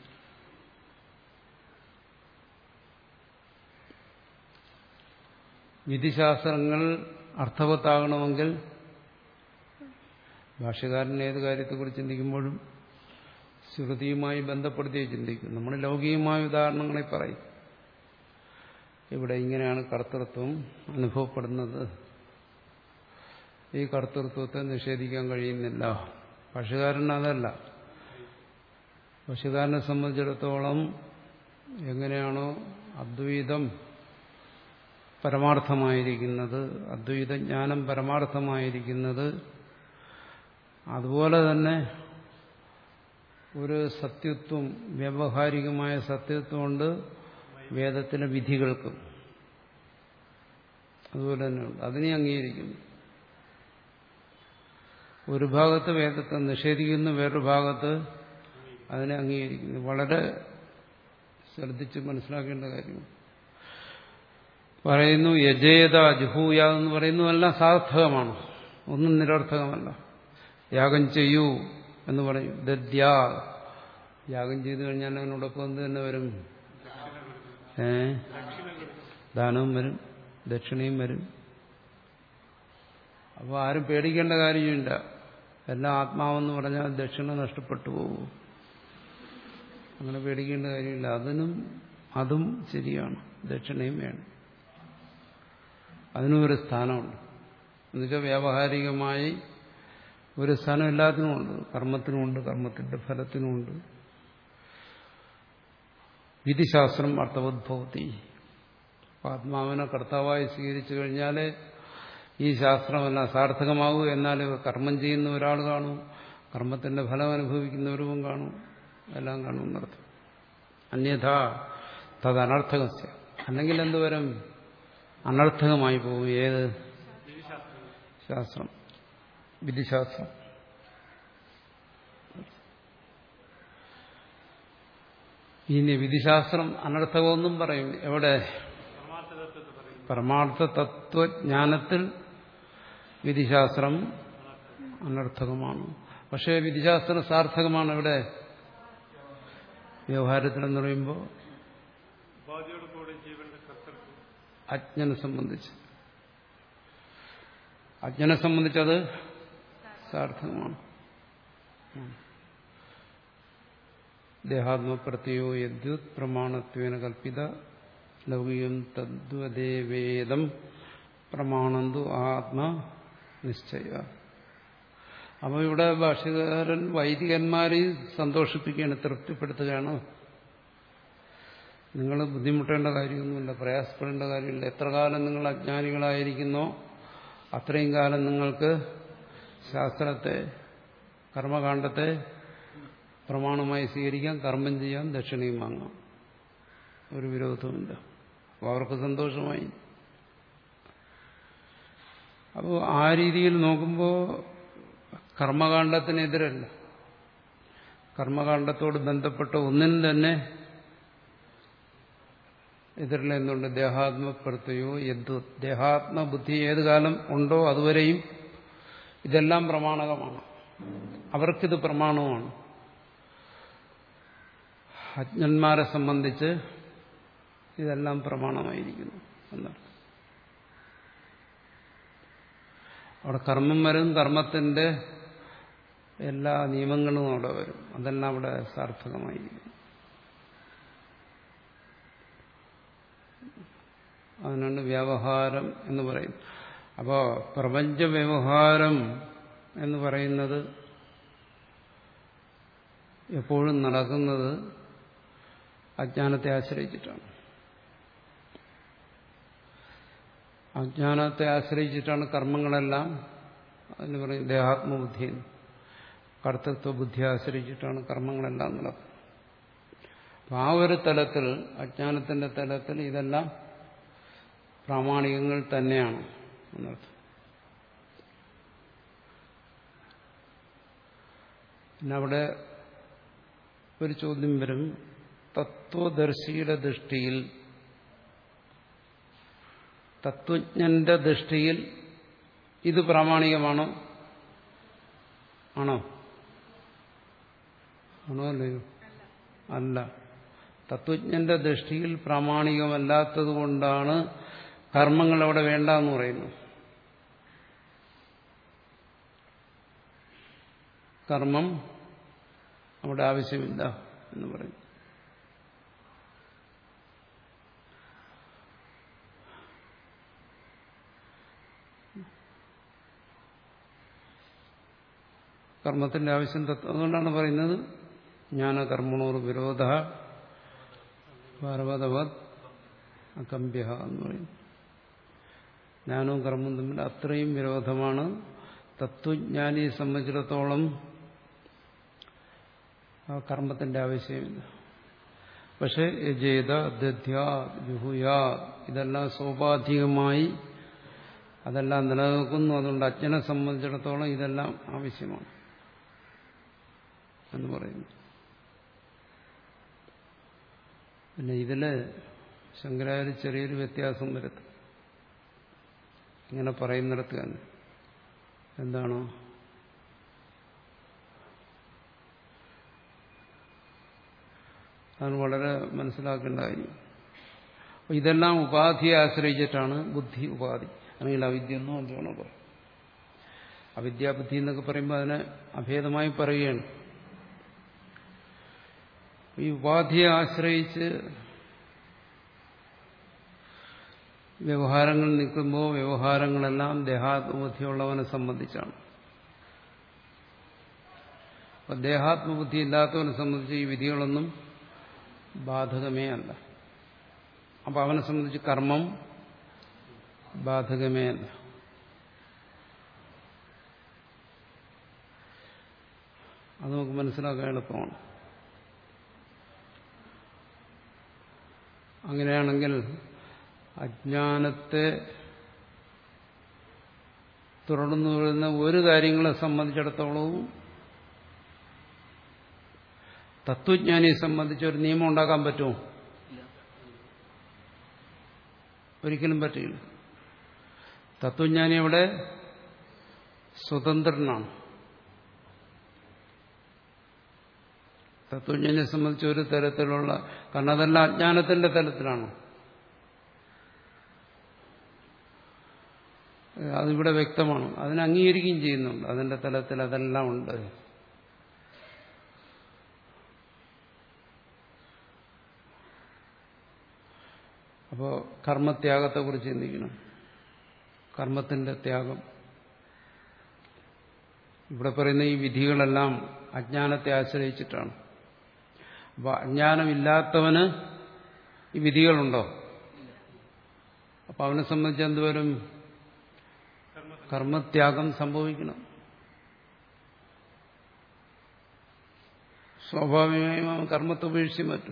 വിധിശാസ്ത്രങ്ങൾ അർത്ഥവത്താകണമെങ്കിൽ ഭാഷ്യകാരൻ ഏത് കാര്യത്തെക്കുറിച്ച് ചിന്തിക്കുമ്പോഴും ശ്രുതിയുമായി ബന്ധപ്പെടുത്തി ചിന്തിക്കും. നമ്മൾ ലൗകികമായ ഉദാഹരണങ്ങളെ പറയും. ഇവിടെ ഇങ്ങനെയാണ് കർത്തൃത്വം അനുഭവപ്പെടുന്നത്. ഈ കർത്തൃത്വത്തെ നിഷേധിക്കാൻ കഴിയുന്നില്ല. ഭാഷ്യകാരൻ അതല്ല. ഭാഷ്യകാരനെ സംബന്ധിച്ചിടത്തോളം എങ്ങനെയാണോ അദ്വൈതം പരമാർത്ഥമായിരിക്കുന്നത്, അദ്വൈത ജ്ഞാനം പരമാർത്ഥമായിരിക്കുന്നത്, അതുപോലെ തന്നെ ഒരു സത്യത്വം, വ്യാവഹാരികമായ സത്യത്വമുണ്ട് വേദത്തിലെ വിധികൾക്കും. അതുപോലെ തന്നെയുണ്ട്. അതിനെ അംഗീകരിക്കുന്നു. ഒരു ഭാഗത്ത് വേദത്തെ നിഷേധിക്കുന്നു, വേറൊരു ഭാഗത്ത് അതിനെ അംഗീകരിക്കുന്നു. വളരെ ശ്രദ്ധിച്ച് മനസ്സിലാക്കേണ്ട കാര്യമാണ്. പറയുന്നു യജേത ജുഹൂയ എന്ന് പറയുന്നു എല്ലാം സാർത്ഥകമാണ്, ഒന്നും നിരർത്ഥകമല്ല. യാഗം ചെയ്യൂ എന്ന് പറയും. ദദ്യാ, യാഗം ചെയ്തു കഴിഞ്ഞാൽ അതിനോടൊപ്പം എന്ത് തന്നെ വരും? ഏ ദാനവും വരും, ദക്ഷിണയും വരും. അപ്പോൾ ആരും പേടിക്കേണ്ട കാര്യമില്ല. എല്ലാം ആത്മാവെന്ന് പറഞ്ഞാൽ ദക്ഷിണ നഷ്ടപ്പെട്ടു പോകും. അങ്ങനെ പേടിക്കേണ്ട കാര്യമില്ല. അതിനും അതും ശരിയാണ്, ദക്ഷിണയും വേണം. അതിനും ഒരു സ്ഥാനമുണ്ട്. എന്നുവെച്ചാൽ വ്യാവഹാരികമായി ഒരു സ്ഥാനം എല്ലാത്തിനുമുണ്ട്. കർമ്മത്തിനുമുണ്ട്, കർമ്മത്തിന്റെ ഫലത്തിനുമുണ്ട്. വിധിശാസ്ത്രം അർത്ഥവദ്ഭവതി. ആത്മാവിനെ കർത്താവായി സ്വീകരിച്ചു കഴിഞ്ഞാൽ ഈ ശാസ്ത്രമെല്ലാം സാർത്ഥകമാകൂ. എന്നാൽ കർമ്മം ചെയ്യുന്ന ഒരാൾ കാണും, കർമ്മത്തിന്റെ ഫലം അനുഭവിക്കുന്നവരും കാണും, എല്ലാം കാണുമെന്നർത്ഥം. അന്യഥാ തത് അനർത്ഥകസ്യ. അല്ലെങ്കിൽ എന്തുവരും? അനർത്ഥകമായി പോകും. ഏത്? ശാസ്ത്രം, വിധിശാസ്ത്രം. ഇനി വിധിശാസ്ത്രം അനർത്ഥകമെന്നും പറയും. എവിടെ? പരമാർത്ഥ തത്വജ്ഞാനത്തിൽ വിധിശാസ്ത്രം അനർത്ഥകമാണ്. പക്ഷേ വിധിശാസ്ത്രം സാർത്ഥകമാണ്. എവിടെ? വ്യവഹാരത്തിലെന്ന് പറയുമ്പോൾ അജ്ഞനെ സംബന്ധിച്ച് അജ്ഞനെ സംബന്ധിച്ചത് സാർത്ഥകമാണ്. ദേഹാത്മപ്രത്യോ യദ്യുത് പ്രമാണത്വേന കൽപ്പിത ലൗകികം തദ്വദേവേദം പ്രമാണന്തു ആത്മ നിശ്ചയ. അപ്പോൾ ഇവിടെ ഭാഷ്യകാരൻ വൈദികന്മാരെ സന്തോഷിപ്പിക്കുകയാണ്, തൃപ്തിപ്പെടുത്തുകയാണ്. നിങ്ങൾ ബുദ്ധിമുട്ടേണ്ട കാര്യമൊന്നുമില്ല, പ്രയാസപ്പെടേണ്ട കാര്യമില്ല. എത്ര കാലം നിങ്ങൾ അജ്ഞാനികളായിരിക്കുന്നോ അത്രയും കാലം നിങ്ങൾക്ക് ശാസ്ത്രത്തെ, കർമ്മകാണ്ഡത്തെ പ്രമാണമായി സ്വീകരിക്കാം, കർമ്മം ചെയ്യാം, ദക്ഷിണയും വാങ്ങാം. ഒരു വിരോധവുമില്ല. അപ്പോൾ അവർക്ക് സന്തോഷമായി. അപ്പോൾ ആ രീതിയിൽ നോക്കുമ്പോൾ കർമ്മകാണ്ഡത്തിനെതിരല്ല. കർമ്മകാണ്ഡത്തോട് ബന്ധപ്പെട്ട ഒന്നിനും തന്നെ എതിരില്ല. എന്തുകൊണ്ട്? ദേഹാത്മപ്രത്യയോ യദ്വ, ദേഹാത്മബുദ്ധി ഏത് കാലം ഉണ്ടോ അതുവരെയും ഇതെല്ലാം പ്രമാണകമാണ്. അവർക്കിത് പ്രമാണമാണ്. അജ്ഞന്മാരെ സംബന്ധിച്ച് ഇതെല്ലാം പ്രമാണമായിരിക്കുന്നു എന്നർത്ഥം. അവിടെ കർമ്മം വരും, കർമ്മത്തിന്റെ എല്ലാ നിയമങ്ങളും അവിടെ വരും. അതെല്ലാം അവിടെ സാർത്ഥകമായിരിക്കും. അതിനാണ് വ്യവഹാരം എന്ന് പറയുന്നത്. അപ്പോൾ പ്രപഞ്ച വ്യവഹാരം എന്ന് പറയുന്നത് എപ്പോഴും നടക്കുന്നത് അജ്ഞാനത്തെ ആശ്രയിച്ചിട്ടാണ്. അജ്ഞാനത്തെ ആശ്രയിച്ചിട്ടാണ് കർമ്മങ്ങളെല്ലാം. അതിന് പറയും ദേഹാത്മബുദ്ധി, കർത്തൃത്വ ബുദ്ധി ആശ്രയിച്ചിട്ടാണ് കർമ്മങ്ങളെല്ലാം നടക്കുന്നത്. അപ്പം ആ ഒരു തലത്തിൽ, അജ്ഞാനത്തിന്റെ തലത്തിൽ ഇതെല്ലാം പ്രാമാണികങ്ങൾ തന്നെയാണ് എന്നർത്ഥം. പിന്നെ അവിടെ ഒരു ചോദ്യം വരും, തത്വദർശിയുടെ ദൃഷ്ടിയിൽ, തത്വജ്ഞന്റെ ദൃഷ്ടിയിൽ ഇത് പ്രാമാണികമാണോ? ആണോ? ആണോ അല്ലയോ? അല്ല. തത്വജ്ഞന്റെ ദൃഷ്ടിയിൽ പ്രാമാണികമല്ലാത്തത് കൊണ്ടാണ് കർമ്മങ്ങൾ അവിടെ വേണ്ട എന്ന് പറയുന്നു. കർമ്മം അവിടെ ആവശ്യമില്ല എന്ന് പറയും. കർമ്മത്തിന്റെ ആവശ്യം തത്വം. അതുകൊണ്ടാണ് പറയുന്നത് ജ്ഞാനകർമ്മണോർ വിരോധ പർവതവത് അകമ്പ്യ എന്ന് പറയും. ജ്ഞാനവും കർമ്മവും തമ്മിൽ അത്രയും വിരോധമാണ്. തത്വജ്ഞാനിയെ സംബന്ധിച്ചിടത്തോളം ആ കർമ്മത്തിന്റെ ആവശ്യമില്ല. പക്ഷെ യജേത ദധ്യാ ജുഹുയാ ഇതെല്ലാം സോപാധികമായി അതെല്ലാം നിലനിൽക്കുന്നു. അതുകൊണ്ട് അജ്ഞനെ സംബന്ധിച്ചിടത്തോളം ഇതെല്ലാം ആവശ്യമാണ് എന്ന് പറയുന്നു. പിന്നെ ഇതില് ശങ്കരാചാര്യ ചെറിയൊരു വ്യത്യാസം വരുത്തും. ഇങ്ങനെ പറയുന്നിടത്ത് തന്നെ എന്താണോ അതാണ് വളരെ മനസ്സിലാക്കേണ്ട കാര്യം. അപ്പൊ ഇതെല്ലാം ഉപാധിയെ ആശ്രയിച്ചിട്ടാണ്. ബുദ്ധി ഉപാധി, അല്ലെങ്കിൽ അവിദ്യ എന്നോ എന്താണോ പറയും. അവിദ്യാബുദ്ധി എന്നൊക്കെ പറയുമ്പോൾ അതിനെ അഭേദമായി പറയുകയാണ്. ഈ ഉപാധിയെ ആശ്രയിച്ച് വ്യവഹാരങ്ങൾ നിൽക്കുമ്പോൾ വ്യവഹാരങ്ങളെല്ലാം ദേഹാത്മബുദ്ധിയുള്ളവനെ സംബന്ധിച്ചാണ്. അപ്പൊ ദേഹാത്മബുദ്ധി ഇല്ലാത്തവനെ സംബന്ധിച്ച് ഈ വിധികളൊന്നും ബാധകമേ അല്ല. അപ്പൊ അവനെ സംബന്ധിച്ച് കർമ്മം ബാധകമേ അല്ല. അത് നമുക്ക് മനസ്സിലാക്കാൻ എളുപ്പമാണ്. അങ്ങനെയാണെങ്കിൽ അജ്ഞാനത്തെ തുടർന്നു വരുന്ന ഒരു കാര്യങ്ങളെ സംബന്ധിച്ചിടത്തോളവും തത്വജ്ഞാനിയെ സംബന്ധിച്ച് ഒരു നിയമം ഉണ്ടാക്കാൻ പറ്റുമോ? ഒരിക്കലും പറ്റില്ല. തത്വജ്ഞാനി അവിടെ സ്വതന്ത്രനാണ്. തത്വജ്ഞാനിയെ സംബന്ധിച്ച് ഒരു തരത്തിലുള്ള, കാരണം അതെല്ലാം അജ്ഞാനത്തിന്റെ തലത്തിലാണ്. അതിവിടെ വ്യക്തമാണ്. അതിനെ അംഗീകരിക്കുകയും ചെയ്യുന്നുണ്ട്. അതിന്റെ തലത്തിൽ അതെല്ലാം ഉണ്ട്. അപ്പോൾ കർമ്മത്യാഗത്തെക്കുറിച്ച് ചിന്തിക്കണം. കർമ്മത്തിന്റെ ത്യാഗം. ഇവിടെ പറയുന്ന ഈ വിധികളെല്ലാം അജ്ഞാനത്തെ ആശ്രയിച്ചിട്ടാണ്. അപ്പോൾ അജ്ഞാനമില്ലാത്തവന് ഈ വിധികളുണ്ടോ? അപ്പൊ അവനെ സംബന്ധിച്ച് എന്തുവരും? കർമ്മത്യാഗം സംഭവിക്കണം. സ്വാഭാവികമായും അവൻ കർമ്മത്തെ ഉപേക്ഷിച്ച് പറ്റും.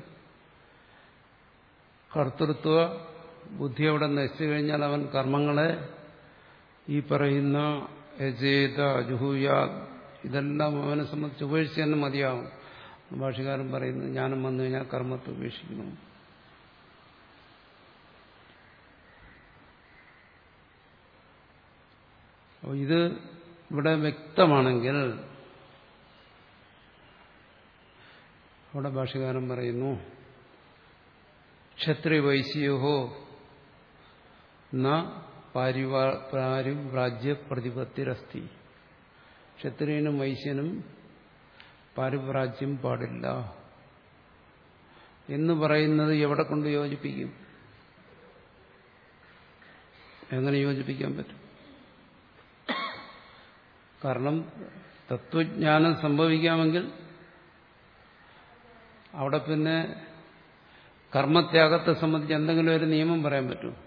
കർത്തൃത്വ ബുദ്ധി അവിടെ നശിച്ചു കഴിഞ്ഞാൽ അവൻ കർമ്മങ്ങളെ ഈ പറയുന്ന യജേത ജുഹൂയ ഇതെല്ലാം അവനെ സംബന്ധിച്ച് ഉപേക്ഷിച്ച് തന്നെ മതിയാവും. ഭാഷകാരൻ പറയുന്നത് ജ്ഞാനം വന്നു കഴിഞ്ഞാൽ കർമ്മത്തെ ഉപേക്ഷിക്കണം. അപ്പോൾ ഇത് ഇവിടെ വ്യക്തമാണെങ്കിൽ അവിടെ ഭാഷകാരൻ പറയുന്നു ക്ഷത്രിയ വൈശ്യോഹോ ന പാരിവ്രാജ്യ പ്രതിപത്തിരസ്തി. ക്ഷത്രിയനും വൈശ്യനും പാരിവ്രാജ്യം പാടില്ല എന്ന് പറയുന്നത് എവിടെ കൊണ്ട് യോജിപ്പിക്കും? എങ്ങനെ യോജിപ്പിക്കാൻ പറ്റും? കാരണം തത്വജ്ഞാനം സംഭവിക്കാമെങ്കിൽ അവിടെ പിന്നെ കർമ്മത്യാഗത്തെ സംബന്ധിച്ച് എന്തെങ്കിലും ഒരു നിയമം പറയാൻ പറ്റുമോ?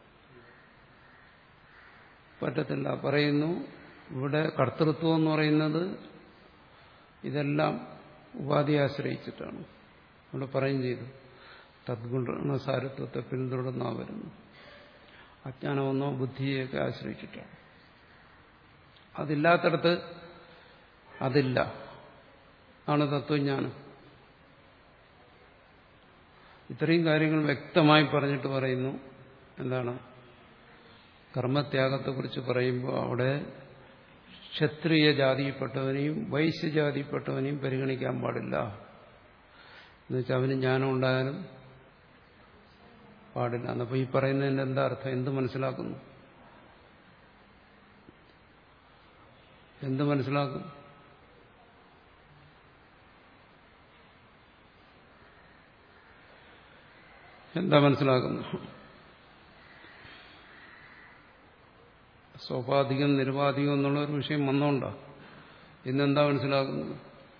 പറ്റത്തില്ല. പറയുന്നു ഇവിടെ കർത്തൃത്വം എന്ന് പറയുന്നത് ഇതെല്ലാം ഉപാധിയെ ആശ്രയിച്ചിട്ടാണ്. ഇവിടെ പറയും ചെയ്തു തദ്ഗുണസാരത്വത്തെ പിന്തുടർന്നാ വരുന്നു. അജ്ഞാനമെന്നോ ബുദ്ധിയെയൊക്കെ ആശ്രയിച്ചിട്ടാണ്. അതില്ലാത്തടത്ത് അതില്ല ആണ് തത്വജ്ഞാനം. ഇത്രയും കാര്യങ്ങൾ വ്യക്തമായി പറഞ്ഞിട്ട് പറയുന്നു എന്താണ്? കർമ്മത്യാഗത്തെക്കുറിച്ച് പറയുമ്പോൾ അവിടെ ക്ഷത്രിയ ജാതിയിൽപ്പെട്ടവനെയും വൈശ്യജാതിയിൽപ്പെട്ടവനെയും പരിഗണിക്കാൻ പാടില്ല. എന്നുവെച്ചാൽ അവന് ജ്ഞാനം ഉണ്ടായാലും പാടില്ല. എന്നപ്പോൾ ഈ പറയുന്നതിന്റെ എന്താ അർത്ഥം? എന്ത് മനസ്സിലാക്കുന്നു? എന്ത് മനസ്സിലാക്കും? എന്താ മനസ്സിലാക്കുന്നു? സ്വാഭാവികം നിരുപാധികം എന്നുള്ള ഒരു വിഷയം വന്നോണ്ടോ ഇന്നെന്താ മനസ്സിലാക്കുന്നത്?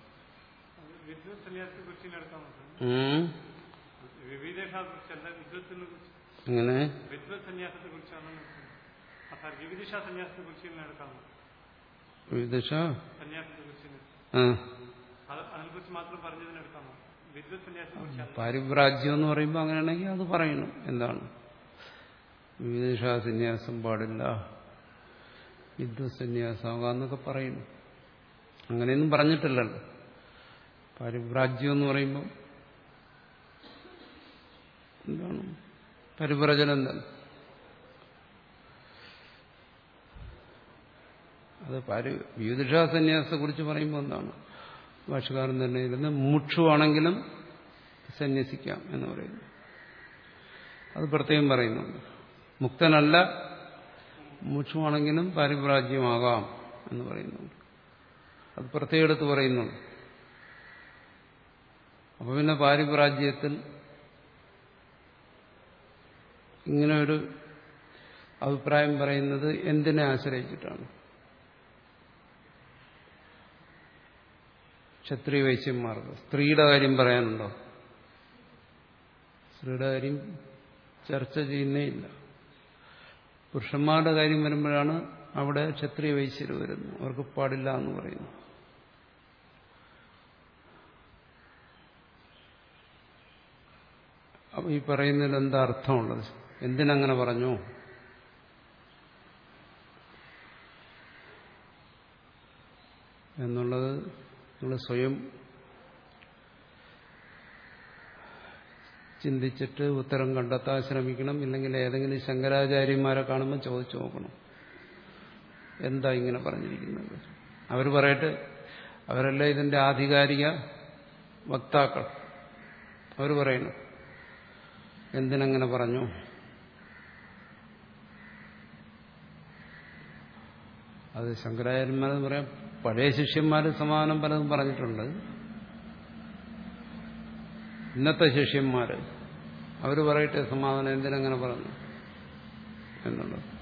അങ്ങനെ വിവിധ പാരിവ്രാജ്യം എന്ന് പറയുമ്പോൾ അങ്ങനെയാണെങ്കിൽ അത് പറയണം. എന്താണ്? വിവിധ സന്യാസം പാടില്ല, വിദ്വസന്യാസമാകാന്നൊക്കെ പറയുന്നു. അങ്ങനെയൊന്നും പറഞ്ഞിട്ടില്ലല്ലോ. പാരിവ്രാജ്യം എന്ന് പറയുമ്പോൾ എന്താണ്? പരിവ്രജനം എന്താണ്? അത് പാരി വിവിധ സന്യാസത്തെ കുറിച്ച് പറയുമ്പോൾ എന്താണ്? ഭാഷകാരൻ തന്നെ ഇരുന്ന് മുമുക്ഷുവാണെങ്കിലും സന്യസിക്കാം എന്ന് പറയുന്നു. അത് പ്രത്യേകം പറയുന്നുണ്ട്. മുക്തനല്ല, മുമുക്ഷുവാണെങ്കിലും പാരിവ്രാജ്യമാകാം എന്ന് പറയുന്നുണ്ട്. അത് പ്രത്യേകം എടുത്ത് പറയുന്നുണ്ട്. അപ്പൊ പിന്നെ പാരിവ്രാജ്യത്തിൽ ഇങ്ങനെ ഒരു അഭിപ്രായം പറയുന്നത് എന്തിനെ ആശ്രയിച്ചിട്ടാണ്? ക്ഷത്രിയ വൈശ്യന്മാർക്ക്. സ്ത്രീയുടെ കാര്യം പറയാനുണ്ടോ? സ്ത്രീയുടെ കാര്യം ചർച്ച ചെയ്യുന്നേ ഇല്ല. പുരുഷന്മാരുടെ കാര്യം വരുമ്പോഴാണ് അവിടെ ക്ഷത്രിയ വൈശ്യർ വരുന്നു. അവർക്ക് പാടില്ല എന്ന് പറയുന്നു. അപ്പൊ ഈ പറയുന്നതിൽ എന്താ അർത്ഥമുള്ളത്? എന്തിനങ്ങനെ പറഞ്ഞു? എന്നുള്ളത് നിങ്ങൾ സ്വയം ചിന്തിച്ചിട്ട് ഉത്തരം കണ്ടെത്താൻ ശ്രമിക്കണം. ഇല്ലെങ്കിൽ ഏതെങ്കിലും ശങ്കരാചാര്യന്മാരെ കാണുമ്പോൾ ചോദിച്ചു നോക്കണം, എന്താ ഇങ്ങനെ പറഞ്ഞിരിക്കുന്നത്. അവർ പറയട്ടെ, അവരല്ല ഇതിന്റെ ആധികാരിക വക്താക്കൾ. അവർ പറയണം എന്തിനങ്ങനെ പറഞ്ഞു. അത് ശങ്കരാചാര്യന്മാരെന്ന് പറയാം. പഴയ ശിഷ്യന്മാർ സമാനം പലതും പറഞ്ഞിട്ടുണ്ട്. ഇന്നത്തെ ശിഷ്യന്മാർ അവർ പറയട്ടെ സമാധാനം എന്തിനങ്ങനെ പറഞ്ഞു എന്നുള്ളത്.